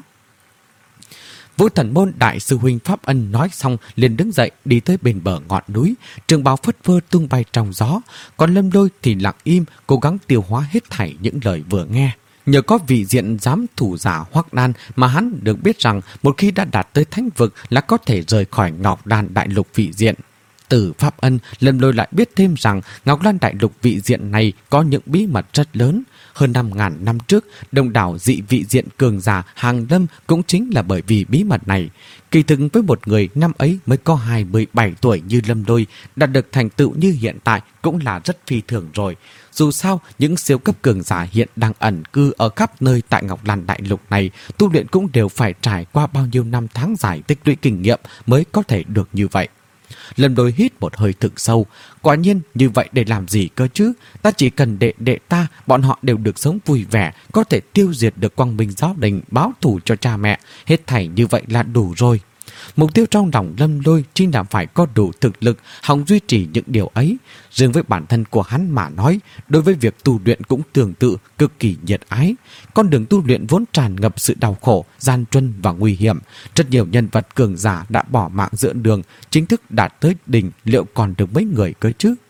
Speaker 1: Vũ Thần Môn đại sư huynh Pháp Ân nói xong liền đứng dậy đi tới bên bờ ngọn núi, trường bào phất phơ tung bay trong gió. Còn Lâm Lôi thì lặng im, cố gắng tiêu hóa hết thảy những lời vừa nghe. Nhờ có vị diện giám thủ giả Hoắc Đan mà hắn được biết rằng một khi đã đạt tới thánh vực là có thể rời khỏi Ngọc Đan đại lục vị diện. Từ Pháp Ân, Lâm Lôi lại biết thêm rằng Ngọc Đan đại lục vị diện này có những bí mật rất lớn. Hơn năm ngàn năm trước, đông đảo dị vị diện cường giả hàng lâm cũng chính là bởi vì bí mật này. Kỳ thực với một người năm ấy mới có hai mươi bảy tuổi như Lâm Lôi, đạt được thành tựu như hiện tại cũng là rất phi thường rồi. Dù sao, những siêu cấp cường giả hiện đang ẩn cư ở khắp nơi tại Ngọc Lan đại lục này, tu luyện cũng đều phải trải qua bao nhiêu năm tháng dài tích lũy kinh nghiệm mới có thể được như vậy. Lâm Lôi hít một hơi thực sâu. Quả nhiên như vậy để làm gì cơ chứ? Ta chỉ cần đệ đệ ta, bọn họ đều được sống vui vẻ, có thể tiêu diệt được quang minh giáo đình, báo thù cho cha mẹ. Hết thảy như vậy là đủ rồi. Mục tiêu trong lòng Lâm Lôi chính là phải có đủ thực lực hòng duy trì những điều ấy. Riêng với bản thân của hắn mà nói, đối với việc tu luyện cũng tương tự, cực kỳ nhiệt ái. Con đường tu luyện vốn tràn ngập sự đau khổ, gian truân và nguy hiểm. Rất nhiều nhân vật cường giả đã bỏ mạng giữa đường, chính thức đạt tới đỉnh, liệu còn được mấy người cơ chứ?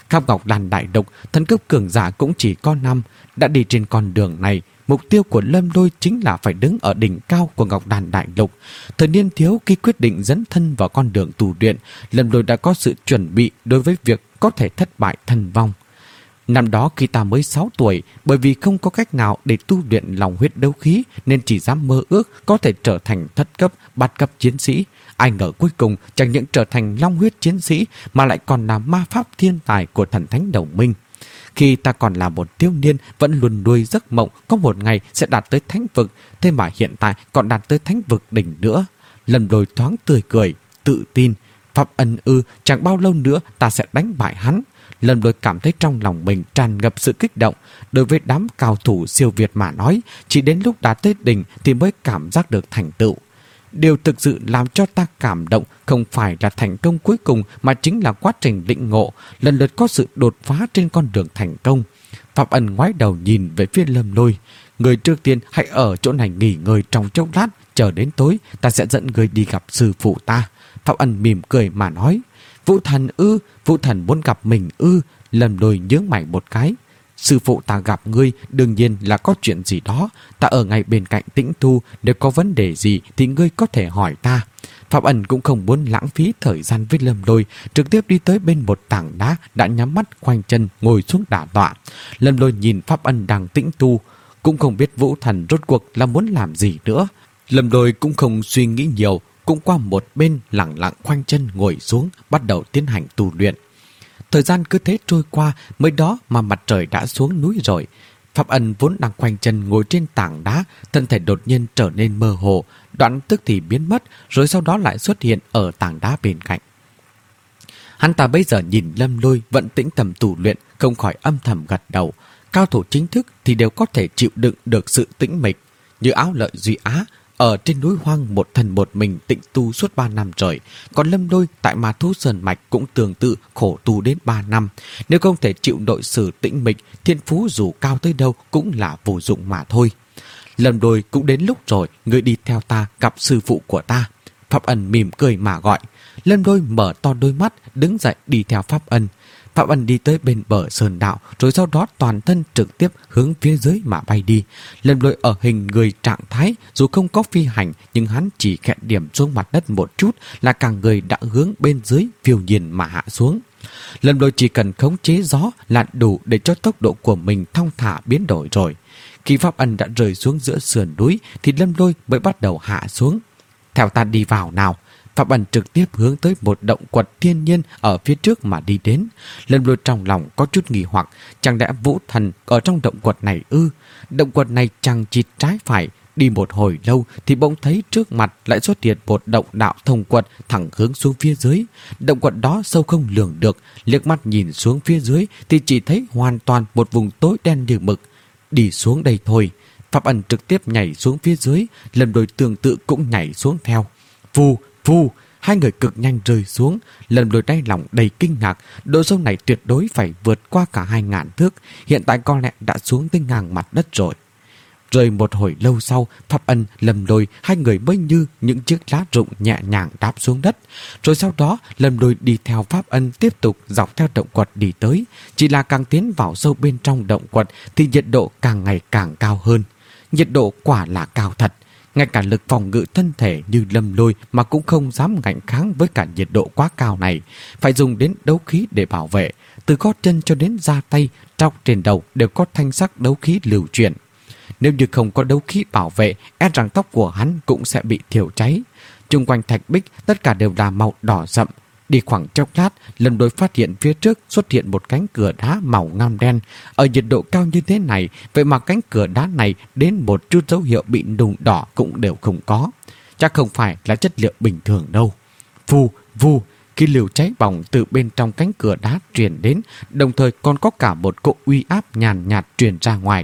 Speaker 1: Khắp Ngọc Đàn Đại Lục, thần cấp cường giả cũng chỉ có năm. Đã đi trên con đường này, mục tiêu của Lâm Lôi chính là phải đứng ở đỉnh cao của Ngọc Đàn Đại Lục. Thời niên thiếu khi quyết định dấn thân vào con đường tu luyện, Lâm Lôi đã có sự chuẩn bị đối với việc có thể thất bại thân vong. Năm đó khi ta mới sáu tuổi, bởi vì không có cách nào để tu luyện lòng huyết đấu khí nên chỉ dám mơ ước có thể trở thành thất cấp, bát cấp chiến sĩ. Ai ngờ cuối cùng chẳng những trở thành long huyết chiến sĩ mà lại còn là ma pháp thiên tài của thần thánh đồng minh. Khi ta còn là một thiếu niên vẫn luôn nuôi giấc mộng có một ngày sẽ đạt tới thánh vực, thế mà hiện tại còn đạt tới thánh vực đỉnh nữa. Lâm Lôi thoáng tươi cười, tự tin. Pháp Ân ư, chẳng bao lâu nữa ta sẽ đánh bại hắn. Lâm Lôi cảm thấy trong lòng mình tràn ngập sự kích động. Đối với đám cao thủ siêu việt mà nói, chỉ đến lúc đạt tới đỉnh thì mới cảm giác được thành tựu. Điều thực sự làm cho ta cảm động không phải là thành công cuối cùng mà chính là quá trình lĩnh ngộ, lần lượt có sự đột phá trên con đường thành công. Pháp Ân ngoái đầu nhìn về phía Lâm Lôi. Người trước tiên hãy ở chỗ này nghỉ ngơi trong chốc lát, chờ đến tối ta sẽ dẫn người đi gặp sư phụ ta. Pháp Ân mỉm cười mà nói. Vũ Thần ư, Vũ Thần muốn gặp mình ư? Lâm Lôi nhướng mày một cái. Sư phụ ta gặp ngươi đương nhiên là có chuyện gì đó. Ta ở ngay bên cạnh Tĩnh Tu, nếu có vấn đề gì thì ngươi có thể hỏi ta. Pháp Ân cũng không muốn lãng phí thời gian với Lâm Lôi, trực tiếp đi tới bên một tảng đá, đã nhắm mắt khoanh chân ngồi xuống đả tọa. Lâm Lôi nhìn Pháp Ân đang tĩnh tu, cũng không biết Vũ Thần rốt cuộc là muốn làm gì nữa. Lâm Lôi cũng không suy nghĩ nhiều, cũng qua một bên lặng lặng khoanh chân ngồi xuống, bắt đầu tiến hành tu luyện. Thời gian cứ thế trôi qua, mới đó mà mặt trời đã xuống núi rồi. Pháp Ân vốn đang khoanh chân ngồi trên tảng đá, thân thể đột nhiên trở nên mơ hồ, đoạn tức thì biến mất, rồi sau đó lại xuất hiện ở tảng đá bên cạnh. Hắn ta bây giờ nhìn Lâm Lôi vẫn tĩnh tâm tu luyện, không khỏi âm thầm gật đầu. Cao thủ chính thức thì đều có thể chịu đựng được sự tĩnh mịch, như Áo Lợi Duy Á ở trên núi hoang một thần một mình tịnh tu suốt ba năm trời. Còn Lâm Lôi tại Ma Thú Sơn Mạch cũng tương tự khổ tu đến ba năm. Nếu không thể chịu nội sự tĩnh mịch, thiên phú dù cao tới đâu cũng là vô dụng mà thôi. Lâm Lôi cũng đến lúc rồi, ngươi đi theo ta gặp sư phụ của ta. Pháp Ân mỉm cười mà gọi. Lâm Lôi mở to đôi mắt, đứng dậy đi theo Pháp Ân. Pháp Ân đi tới bên bờ sơn đạo, rồi sau đó toàn thân trực tiếp hướng phía dưới mà bay đi. Lâm Lôi ở hình người trạng thái, dù không có phi hành, nhưng hắn chỉ khẽ điểm xuống mặt đất một chút là cả người đã hướng bên dưới phiêu nhiên mà hạ xuống. Lâm Lôi chỉ cần khống chế gió là đủ để cho tốc độ của mình thong thả biến đổi rồi. Khi Pháp Ân đã rơi xuống giữa sườn núi thì Lâm Lôi mới bắt đầu hạ xuống. Theo ta đi vào nào. Pháp Ân trực tiếp hướng tới một động quật thiên nhiên ở phía trước mà đi đến. Lâm Lôi trong lòng có chút nghi hoặc, chẳng lẽ Vũ Thần ở trong động quật này ư? Động quật này chằng chịt trái phải, đi một hồi lâu thì bỗng thấy trước mặt lại xuất hiện một động đạo thông quật thẳng hướng xuống phía dưới. Động quật đó sâu không lường được, liếc mắt nhìn xuống phía dưới thì chỉ thấy hoàn toàn một vùng tối đen như mực. Đi xuống đây thôi. Pháp Ân trực tiếp nhảy xuống phía dưới, Lâm Lôi tương tự cũng nhảy xuống theo. Phù, phù, hai người cực nhanh rơi xuống. Lâm Lôi đáy lòng đầy kinh ngạc, độ sâu này tuyệt đối phải vượt qua cả hai ngàn thước, hiện tại có lẽ đã xuống tới ngang mặt đất rồi. Rơi một hồi lâu sau, Pháp Ân, Lâm Lôi hai người mới như những chiếc lá rụng nhẹ nhàng đáp xuống đất. Rồi sau đó Lâm Lôi đi theo Pháp Ân tiếp tục dọc theo động quật đi tới. Chỉ là càng tiến vào sâu bên trong động quật thì nhiệt độ càng ngày càng cao hơn. Nhiệt độ quả là cao thật. Ngay cả lực phòng ngự thân thể như Lâm Lôi mà cũng không dám ngạnh kháng với cả nhiệt độ quá cao này. Phải dùng đến đấu khí để bảo vệ. Từ gót chân cho đến da tay, trọc trên đầu đều có thanh sắc đấu khí lưu chuyển. Nếu như không có đấu khí bảo vệ, e rằng tóc của hắn cũng sẽ bị thiêu cháy. Chung quanh thạch bích tất cả đều là màu đỏ rậm. Đi khoảng chốc lát, Lâm Lôi phát hiện phía trước xuất hiện một cánh cửa đá màu ngăm đen. Ở nhiệt độ cao như thế này, vậy mà cánh cửa đá này đến một chút dấu hiệu bị nung đỏ cũng đều không có. Chắc không phải là chất liệu bình thường đâu. Vù, vù, khi lửa cháy bỏng từ bên trong cánh cửa đá truyền đến, đồng thời còn có cả một cỗ uy áp nhàn nhạt truyền ra ngoài.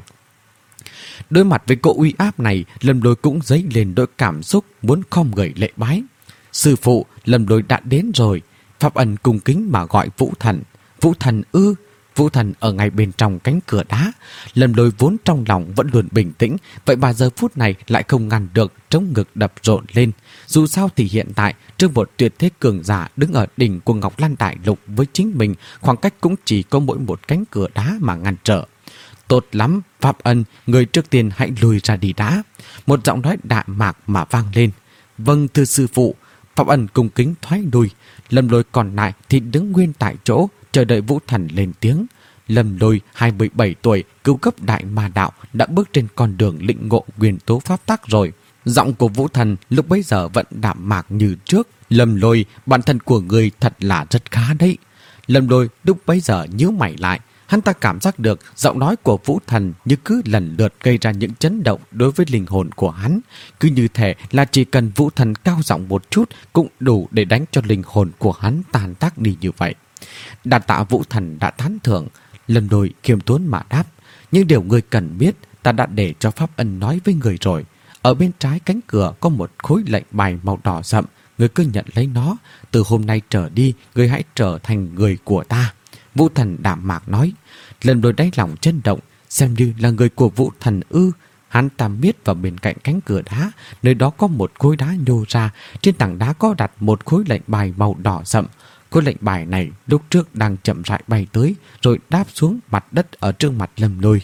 Speaker 1: Đối mặt với cỗ uy áp này, Lâm Lôi cũng dấy lên đôi cảm xúc muốn khom người lệ bái. Sư phụ, Lâm Lôi đã đến rồi. Pháp Ân cung kính mà gọi Vũ Thần. Vũ Thần ư? Vũ Thần ở ngay bên trong cánh cửa đá. Lâm Lôi vốn trong lòng vẫn luôn bình tĩnh, vậy mà giờ phút này lại không ngăn được, trống ngực đập rộn lên. Dù sao thì hiện tại trước một tuyệt thế cường giả đứng ở đỉnh của Ngọc Lan Đại Lục với chính mình, khoảng cách cũng chỉ có mỗi một cánh cửa đá mà ngăn trở. Tốt lắm, Pháp Ân, người trước tiên hãy lùi ra đi đã. Một giọng nói đạm mạc mà vang lên. Vâng thưa sư phụ. Pháp Ân cung kính thoái lui. Lâm Lôi còn lại thì đứng nguyên tại chỗ, chờ đợi Vũ Thần lên tiếng. Lâm Lôi, hai mươi bảy tuổi, cứu cấp đại ma đạo, đã bước trên con đường lĩnh ngộ nguyên tố pháp tắc rồi. Giọng của Vũ Thần lúc bấy giờ vẫn đạm mạc như trước. Lâm Lôi, bản thân của người thật là rất khá đấy. Lâm Lôi lúc bấy giờ nhíu mày lại. Hắn ta cảm giác được giọng nói của Vũ Thần như cứ lần lượt gây ra những chấn động đối với linh hồn của hắn. Cứ như thể là chỉ cần Vũ Thần cao giọng một chút cũng đủ để đánh cho linh hồn của hắn tàn tác đi như vậy. Đa tạ Vũ Thần đã tán thưởng. Lâm Lôi khiêm tốn mà đáp. Nhưng điều người cần biết ta đã để cho Pháp Ân nói với người rồi. Ở bên trái cánh cửa có một khối lệnh bài màu đỏ sậm. Người cứ nhận lấy nó. Từ hôm nay trở đi, người hãy trở thành người của ta. Vũ Thần đạm mạc nói. Lâm Lôi đáy lòng chấn động, xem như là người của Vũ Thần ư. Hắn ta biết vào bên cạnh cánh cửa đá, nơi đó có một khối đá nhô ra. Trên tảng đá có đặt một khối lệnh bài màu đỏ sậm. Khối lệnh bài này lúc trước đang chậm rãi bay tới, rồi đáp xuống mặt đất ở trước mặt Lâm Lôi.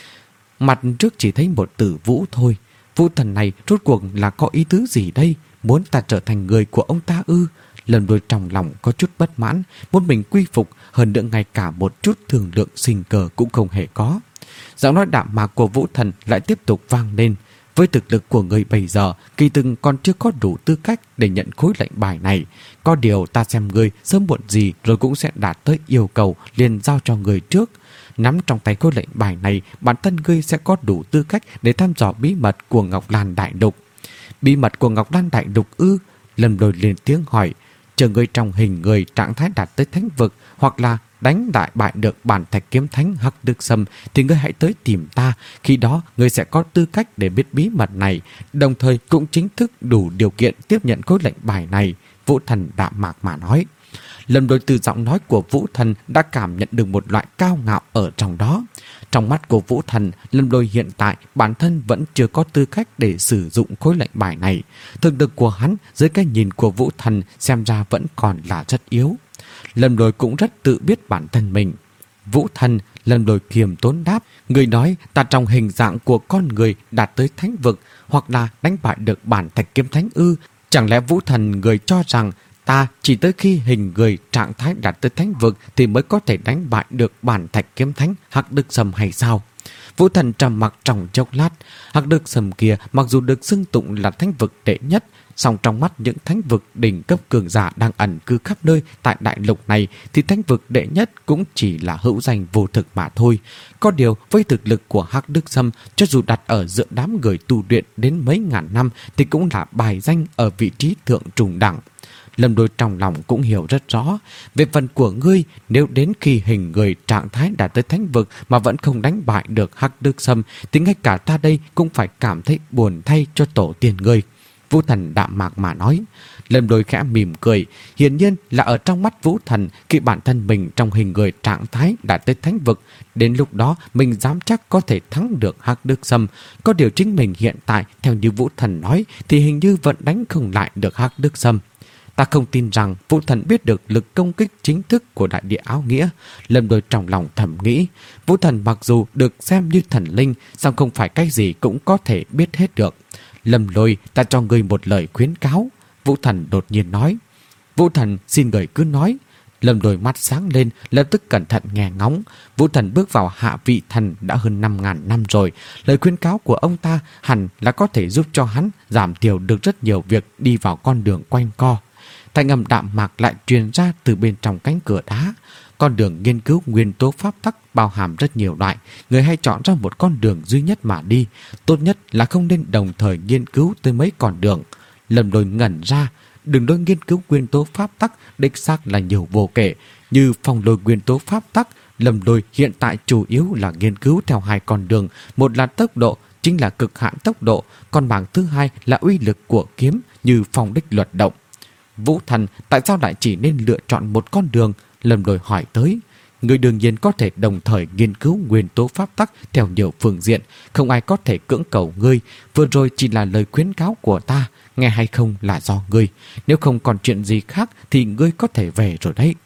Speaker 1: Mặt trước chỉ thấy một từ Vũ thôi. Vũ Thần này rốt cuộc là có ý tứ gì đây? Muốn ta trở thành người của ông ta ư? Lâm Lôi trong lòng có chút bất mãn, muốn mình quy phục, hơn nữa ngay cả một chút thương lượng sinh cơ cũng không hề có. Giọng nói đạm mạc của Vũ Thần lại tiếp tục vang lên. Với thực lực của người bây giờ, kỳ từng còn chưa có đủ tư cách để nhận khối lệnh bài này. Có điều ta xem người sớm muộn gì rồi cũng sẽ đạt tới yêu cầu liền giao cho người trước. Nắm trong tay khối lệnh bài này, bản thân ngươi sẽ có đủ tư cách để thăm dò bí mật của Ngọc Lan Đại Lục. Bí mật của Ngọc Lan Đại Lục ư? Lâm Lôi lên tiếng hỏi. Chờ ngươi trong hình người trạng thái đạt tới thánh vực, hoặc là đánh đại bại được bản thạch kiếm thánh Hắc Đức Sâm, thì ngươi hãy tới tìm ta. Khi đó ngươi sẽ có tư cách để biết bí mật này, đồng thời cũng chính thức đủ điều kiện tiếp nhận khối lệnh bài này. Vũ Thần đạm mạc mà nói. Lâm Lôi từ giọng nói của Vũ Thần đã cảm nhận được một loại cao ngạo ở trong đó. Trong mắt của Vũ Thần, Lâm Lôi hiện tại bản thân vẫn chưa có tư cách để sử dụng khối lệnh bài này. Thực lực của hắn dưới cái nhìn của Vũ Thần xem ra vẫn còn là rất yếu. Lâm Lôi cũng rất tự biết bản thân mình. Vũ Thần, Lâm Lôi khiêm tốn đáp. Người nói ta trong hình dạng của con người đạt tới thánh vực, hoặc là đánh bại được bản thạch kiếm thánh ư? Chẳng lẽ Vũ Thần người cho rằng ta chỉ tới khi hình người trạng thái đạt tới thánh vực thì mới có thể đánh bại được bản thạch kiếm thánh Hắc Đức Sâm hay sao? Vũ Thần trầm mặc trong chốc lát. Hắc Đức Sâm kia mặc dù được xưng tụng là thánh vực đệ nhất, song trong mắt những thánh vực đỉnh cấp cường giả đang ẩn cư khắp nơi tại đại lục này thì thánh vực đệ nhất cũng chỉ là hữu danh vô thực mà thôi. Có điều với thực lực của Hắc Đức Sâm, cho dù đặt ở giữa đám người tu luyện đến mấy ngàn năm thì cũng là bài danh ở vị trí thượng trùng đẳng. Lâm Lôi trong lòng cũng hiểu rất rõ. Về phần của ngươi, nếu đến khi hình người trạng thái đạt tới thánh vực mà vẫn không đánh bại được Hắc Đức Sâm thì ngay cả ta đây cũng phải cảm thấy buồn thay cho tổ tiên ngươi. Vũ Thần đạm mạc mà nói. Lâm Lôi khẽ mỉm cười. Hiển nhiên là ở trong mắt Vũ Thần, khi bản thân mình trong hình người trạng thái đạt tới thánh vực, đến lúc đó mình dám chắc có thể thắng được Hắc Đức Sâm. Có điều chính mình hiện tại theo như Vũ Thần nói thì hình như vẫn đánh không lại được Hắc Đức Sâm. Ta không tin rằng Vũ Thần biết được lực công kích chính thức của đại địa áo nghĩa. Lâm Lôi trong lòng thầm nghĩ. Vũ Thần mặc dù được xem như thần linh, song không phải cái gì cũng có thể biết hết được. Lâm Lôi, ta cho ngươi một lời khuyến cáo. Vũ Thần đột nhiên nói. Vũ Thần, xin người cứ nói. Lâm Lôi mắt sáng lên, lập tức cẩn thận nghe ngóng. Vũ Thần bước vào hạ vị thần đã hơn năm ngàn năm rồi. Lời khuyến cáo của ông ta hẳn là có thể giúp cho hắn giảm thiểu được rất nhiều việc đi vào con đường quanh co. Thanh âm đạm mạc lại truyền ra từ bên trong cánh cửa đá. Con đường nghiên cứu nguyên tố pháp tắc bao hàm rất nhiều loại. Người hay chọn ra một con đường duy nhất mà đi. Tốt nhất là không nên đồng thời nghiên cứu tới mấy con đường. Lâm Lôi ngẩn ra. Đường đôi nghiên cứu nguyên tố pháp tắc đích xác là nhiều vô kể. Như phong lôi nguyên tố pháp tắc, Lâm Lôi hiện tại chủ yếu là nghiên cứu theo hai con đường. Một là tốc độ, chính là cực hạn tốc độ. Còn bảng thứ hai là uy lực của kiếm, như phong đích luật động. Vũ Thần, tại sao lại chỉ nên lựa chọn một con đường? Lâm Lôi hỏi tới. người đương nhiên có thể đồng thời nghiên cứu nguyên tố pháp tắc theo nhiều phương diện. Không ai có thể cưỡng cầu ngươi. Vừa rồi chỉ là lời khuyến cáo của ta. Nghe hay không là do ngươi. Nếu không còn chuyện gì khác thì ngươi có thể về rồi đấy.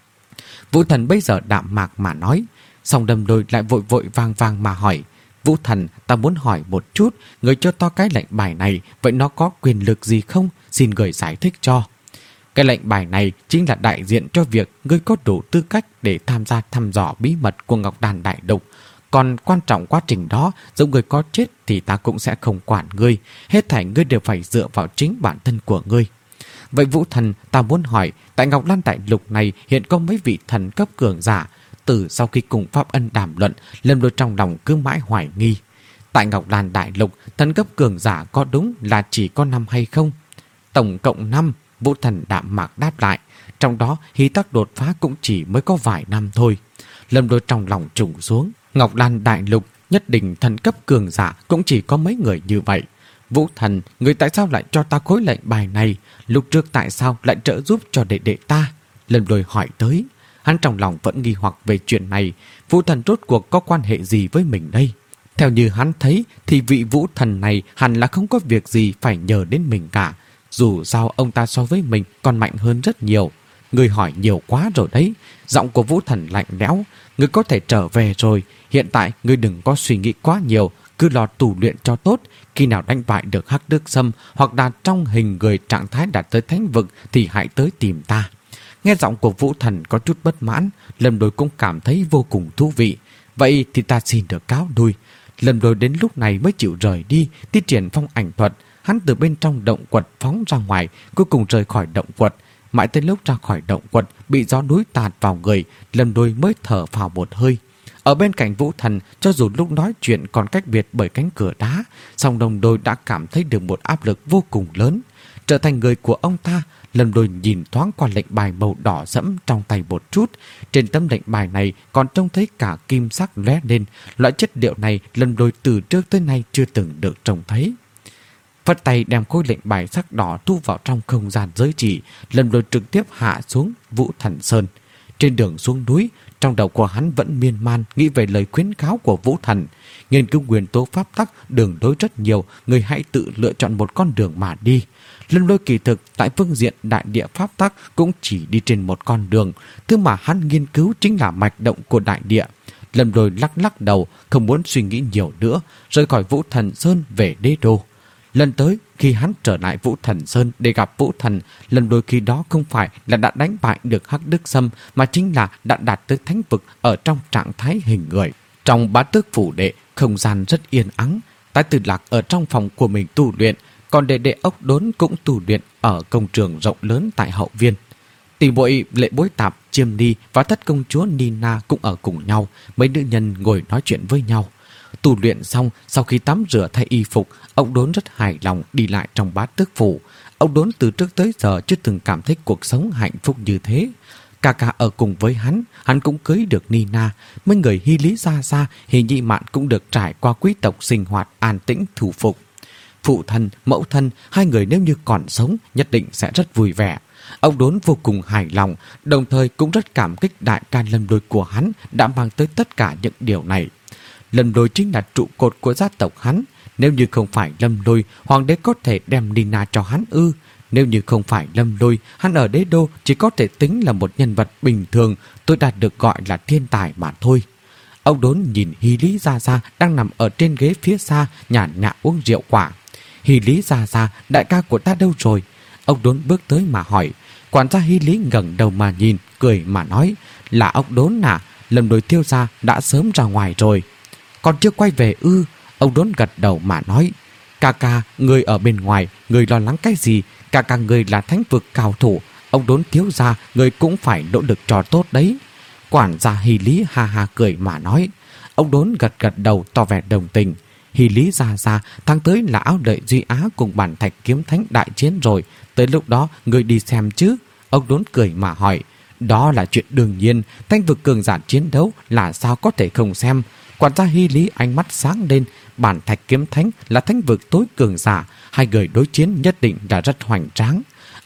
Speaker 1: Vũ Thần bây giờ đạm mạc mà nói. Song Đâm Đôi lại vội vội vàng vàng mà hỏi. Vũ Thần, ta muốn hỏi một chút. Người cho to cái lệnh bài này, vậy nó có quyền lực gì không? Xin người giải thích cho. Cái lệnh bài này chính là đại diện cho việc ngươi có đủ tư cách để tham gia thăm dò bí mật của Ngọc Đàn Đại Lục. Còn quan trọng quá trình đó, dẫu ngươi có chết thì ta cũng sẽ không quản ngươi. Hết thảy ngươi đều phải dựa vào chính bản thân của ngươi. Vậy Vũ Thần, ta muốn hỏi, tại Ngọc Lan Đại Lục này hiện có mấy vị thần cấp cường giả? Từ sau khi cùng Pháp Ân đàm luận, Lâm Lôi trong lòng cứ mãi hoài nghi. Tại Ngọc Lan Đại Lục, thần cấp cường giả có đúng là chỉ có năm hay không? Tổng cộng năm. Vũ Thần đạm mạc đáp lại. Trong đó Hy Tắc đột phá cũng chỉ mới có vài năm thôi. Lâm Lôi trong lòng trùng xuống. Ngọc Lan Đại Lục nhất định thần cấp cường giả cũng chỉ có mấy người như vậy. Vũ Thần, người tại sao lại cho ta khối lệnh bài này? Lúc trước tại sao lại trợ giúp cho đệ đệ ta? Lâm Lôi hỏi tới. Hắn trong lòng vẫn nghi hoặc về chuyện này. Vũ Thần rốt cuộc có quan hệ gì với mình đây? Theo như hắn thấy thì vị Vũ Thần này hẳn là không có việc gì phải nhờ đến mình cả. Dù sao ông ta so với mình còn mạnh hơn rất nhiều. Người hỏi nhiều quá rồi đấy. Giọng của Vũ Thần lạnh lẽo. Người có thể trở về rồi. Hiện tại người đừng có suy nghĩ quá nhiều. Cứ lo tù luyện cho tốt. Khi nào đánh bại được Hắc Đức Sâm hoặc đạt trong hình người trạng thái đạt tới thánh vực thì hãy tới tìm ta. Nghe giọng của Vũ Thần có chút bất mãn, Lâm Đôi cũng cảm thấy vô cùng thú vị. Vậy thì ta xin được cáo đuôi. Lâm Đôi đến lúc này mới chịu rời đi, thi triển phong ảnh thuật. Hắn từ bên trong động quật phóng ra ngoài, cuối cùng rời khỏi động quật. Mãi tới lúc ra khỏi động quật, bị gió núi tạt vào người, Lâm Đôi mới thở phào một hơi. Ở bên cạnh Vũ Thần, cho dù lúc nói chuyện còn cách biệt bởi cánh cửa đá, song Lâm Đôi đã cảm thấy được một áp lực vô cùng lớn. Trở thành người của ông ta, Lâm Đôi nhìn thoáng qua lệnh bài màu đỏ sẫm trong tay một chút. Trên tấm lệnh bài này còn trông thấy cả kim sắc lóe lên. Loại chất liệu này Lâm Đôi từ trước tới nay chưa từng được trông thấy. Phất tay đem khối lệnh bài sắc đỏ thu vào trong không gian giới chỉ. Lâm Đôi trực tiếp hạ xuống Vũ Thần Sơn. Trên đường xuống núi, trong đầu của hắn vẫn miên man nghĩ về lời khuyến cáo của Vũ Thần. Nghiên cứu nguyên tố pháp tắc, đường đối rất nhiều, người hãy tự lựa chọn một con đường mà đi. Lâm Lôi kỳ thực tại phương diện đại địa pháp tắc cũng chỉ đi trên một con đường. Thứ mà hắn nghiên cứu chính là mạch động của đại địa. Lâm Lôi lắc lắc đầu, không muốn suy nghĩ nhiều nữa, rời khỏi Vũ Thần Sơn về đế đô. Lần tới khi hắn trở lại Vũ Thần Sơn để gặp Vũ Thần, lần đôi khi đó không phải là đã đánh bại được Hắc Đức Sâm, mà chính là đã đạt tới thánh vực ở trong trạng thái hình người. Trong Bá Tước phủ đệ, không gian rất yên ắng. Tái Tử Lạc ở trong phòng của mình tu luyện, còn đệ đệ Ốc Đốn cũng tu luyện ở công trường rộng lớn tại hậu viên. Tỷ muội Lệ Bối Tạp, Chiêm Ni và thất công chúa Nina cũng ở cùng nhau. Mấy nữ nhân ngồi nói chuyện với nhau. Tu luyện xong, sau khi tắm rửa thay y phục, ông Đốn rất hài lòng đi lại trong Bá Tước phủ. Ông Đốn từ trước tới giờ chưa từng cảm thấy cuộc sống hạnh phúc như thế. Cả cả ở cùng với hắn, hắn cũng cưới được Nina. Mấy người Hy Lý Gia Gia, Hy Nhị Mạn cũng được trải qua quý tộc sinh hoạt an tĩnh thủ phục. Phụ thân, mẫu thân, hai người nếu như còn sống nhất định sẽ rất vui vẻ. Ông Đốn vô cùng hài lòng, đồng thời cũng rất cảm kích đại ca Lâm Lôi của hắn đã mang tới tất cả những điều này. Lâm Lôi chính là trụ cột của gia tộc hắn. Nếu như không phải Lâm Lôi, hoàng đế có thể đem Nina cho hắn ư? Nếu như không phải Lâm Lôi, hắn ở đế đô chỉ có thể tính là một nhân vật bình thường, tôi đạt được gọi là thiên tài mà thôi. Ông Đốn nhìn Hy Lý Gia Gia đang nằm ở trên ghế phía xa, nhàn nhã uống rượu quả. Hy Lý Gia Gia, đại ca của ta đâu rồi? Ông Đốn bước tới mà hỏi. Quản gia Hy Lý ngẩng đầu mà nhìn, cười mà nói, là ông Đốn à? Lâm Lôi thiếu gia đã sớm ra ngoài rồi. Còn chưa quay về ư? Ông Đốn gật đầu mà nói, ca ca, người ở bên ngoài, người lo lắng cái gì? Ca ca người là thánh vực cao thủ, ông Đốn thiếu gia, người cũng phải nỗ lực cho tốt đấy. Quản gia Hy Lý ha ha cười mà nói. Ông Đốn gật gật đầu tỏ vẻ đồng tình. Hy Lý Gia Gia, tháng tới là Áo Lợi Duy Á cùng Bản Thạch Kiếm Thánh đại chiến rồi, tới lúc đó người đi xem chứ? Ông Đốn cười mà hỏi. Đó là chuyện đương nhiên, thánh vực cường giả chiến đấu là sao có thể không xem. Quản gia Hy Lý ánh mắt sáng lên, Bản Thạch Kiếm Thánh là thánh vực tối cường giả, hai người đối chiến nhất định là rất hoành tráng.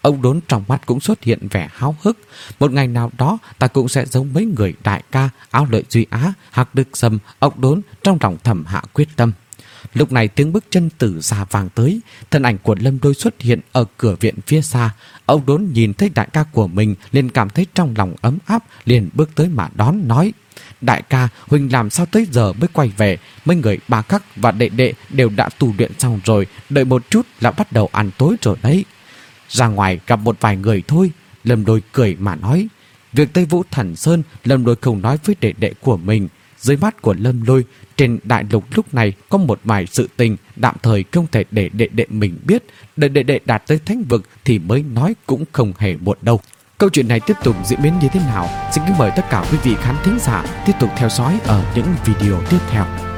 Speaker 1: Ông Đốn trong mắt cũng xuất hiện vẻ háo hức. Một ngày nào đó ta cũng sẽ giống mấy người đại ca Áo Lợi Duy Á, Hạc Đức Sâm. Ông Đốn trong lòng thầm hạ quyết tâm. Lúc này tiếng bước chân từ xa vang tới, thân ảnh của Lâm Lôi xuất hiện ở cửa viện phía xa. Ông Đốn nhìn thấy đại ca của mình liền cảm thấy trong lòng ấm áp, liền bước tới mà đón nói: Đại ca, huynh làm sao tới giờ mới quay về? Mấy người Ba Khắc và đệ đệ đều đã tu luyện xong rồi, đợi một chút là bắt đầu ăn tối rồi đấy. Ra ngoài gặp một vài người thôi. Lâm Lôi cười mà nói. Việc Tây Vũ Thần Sơn, Lâm Lôi không nói với đệ đệ của mình. Dưới mắt của Lâm Lôi, trên đại lục lúc này có một vài sự tình tạm thời không thể để đệ đệ mình biết. Đợi đệ đệ đạt tới thánh vực thì mới nói cũng không hề muộn đâu. Câu chuyện này tiếp tục diễn biến như thế nào? Xin kính mời tất cả quý vị khán thính giả tiếp tục theo dõi ở những video tiếp theo.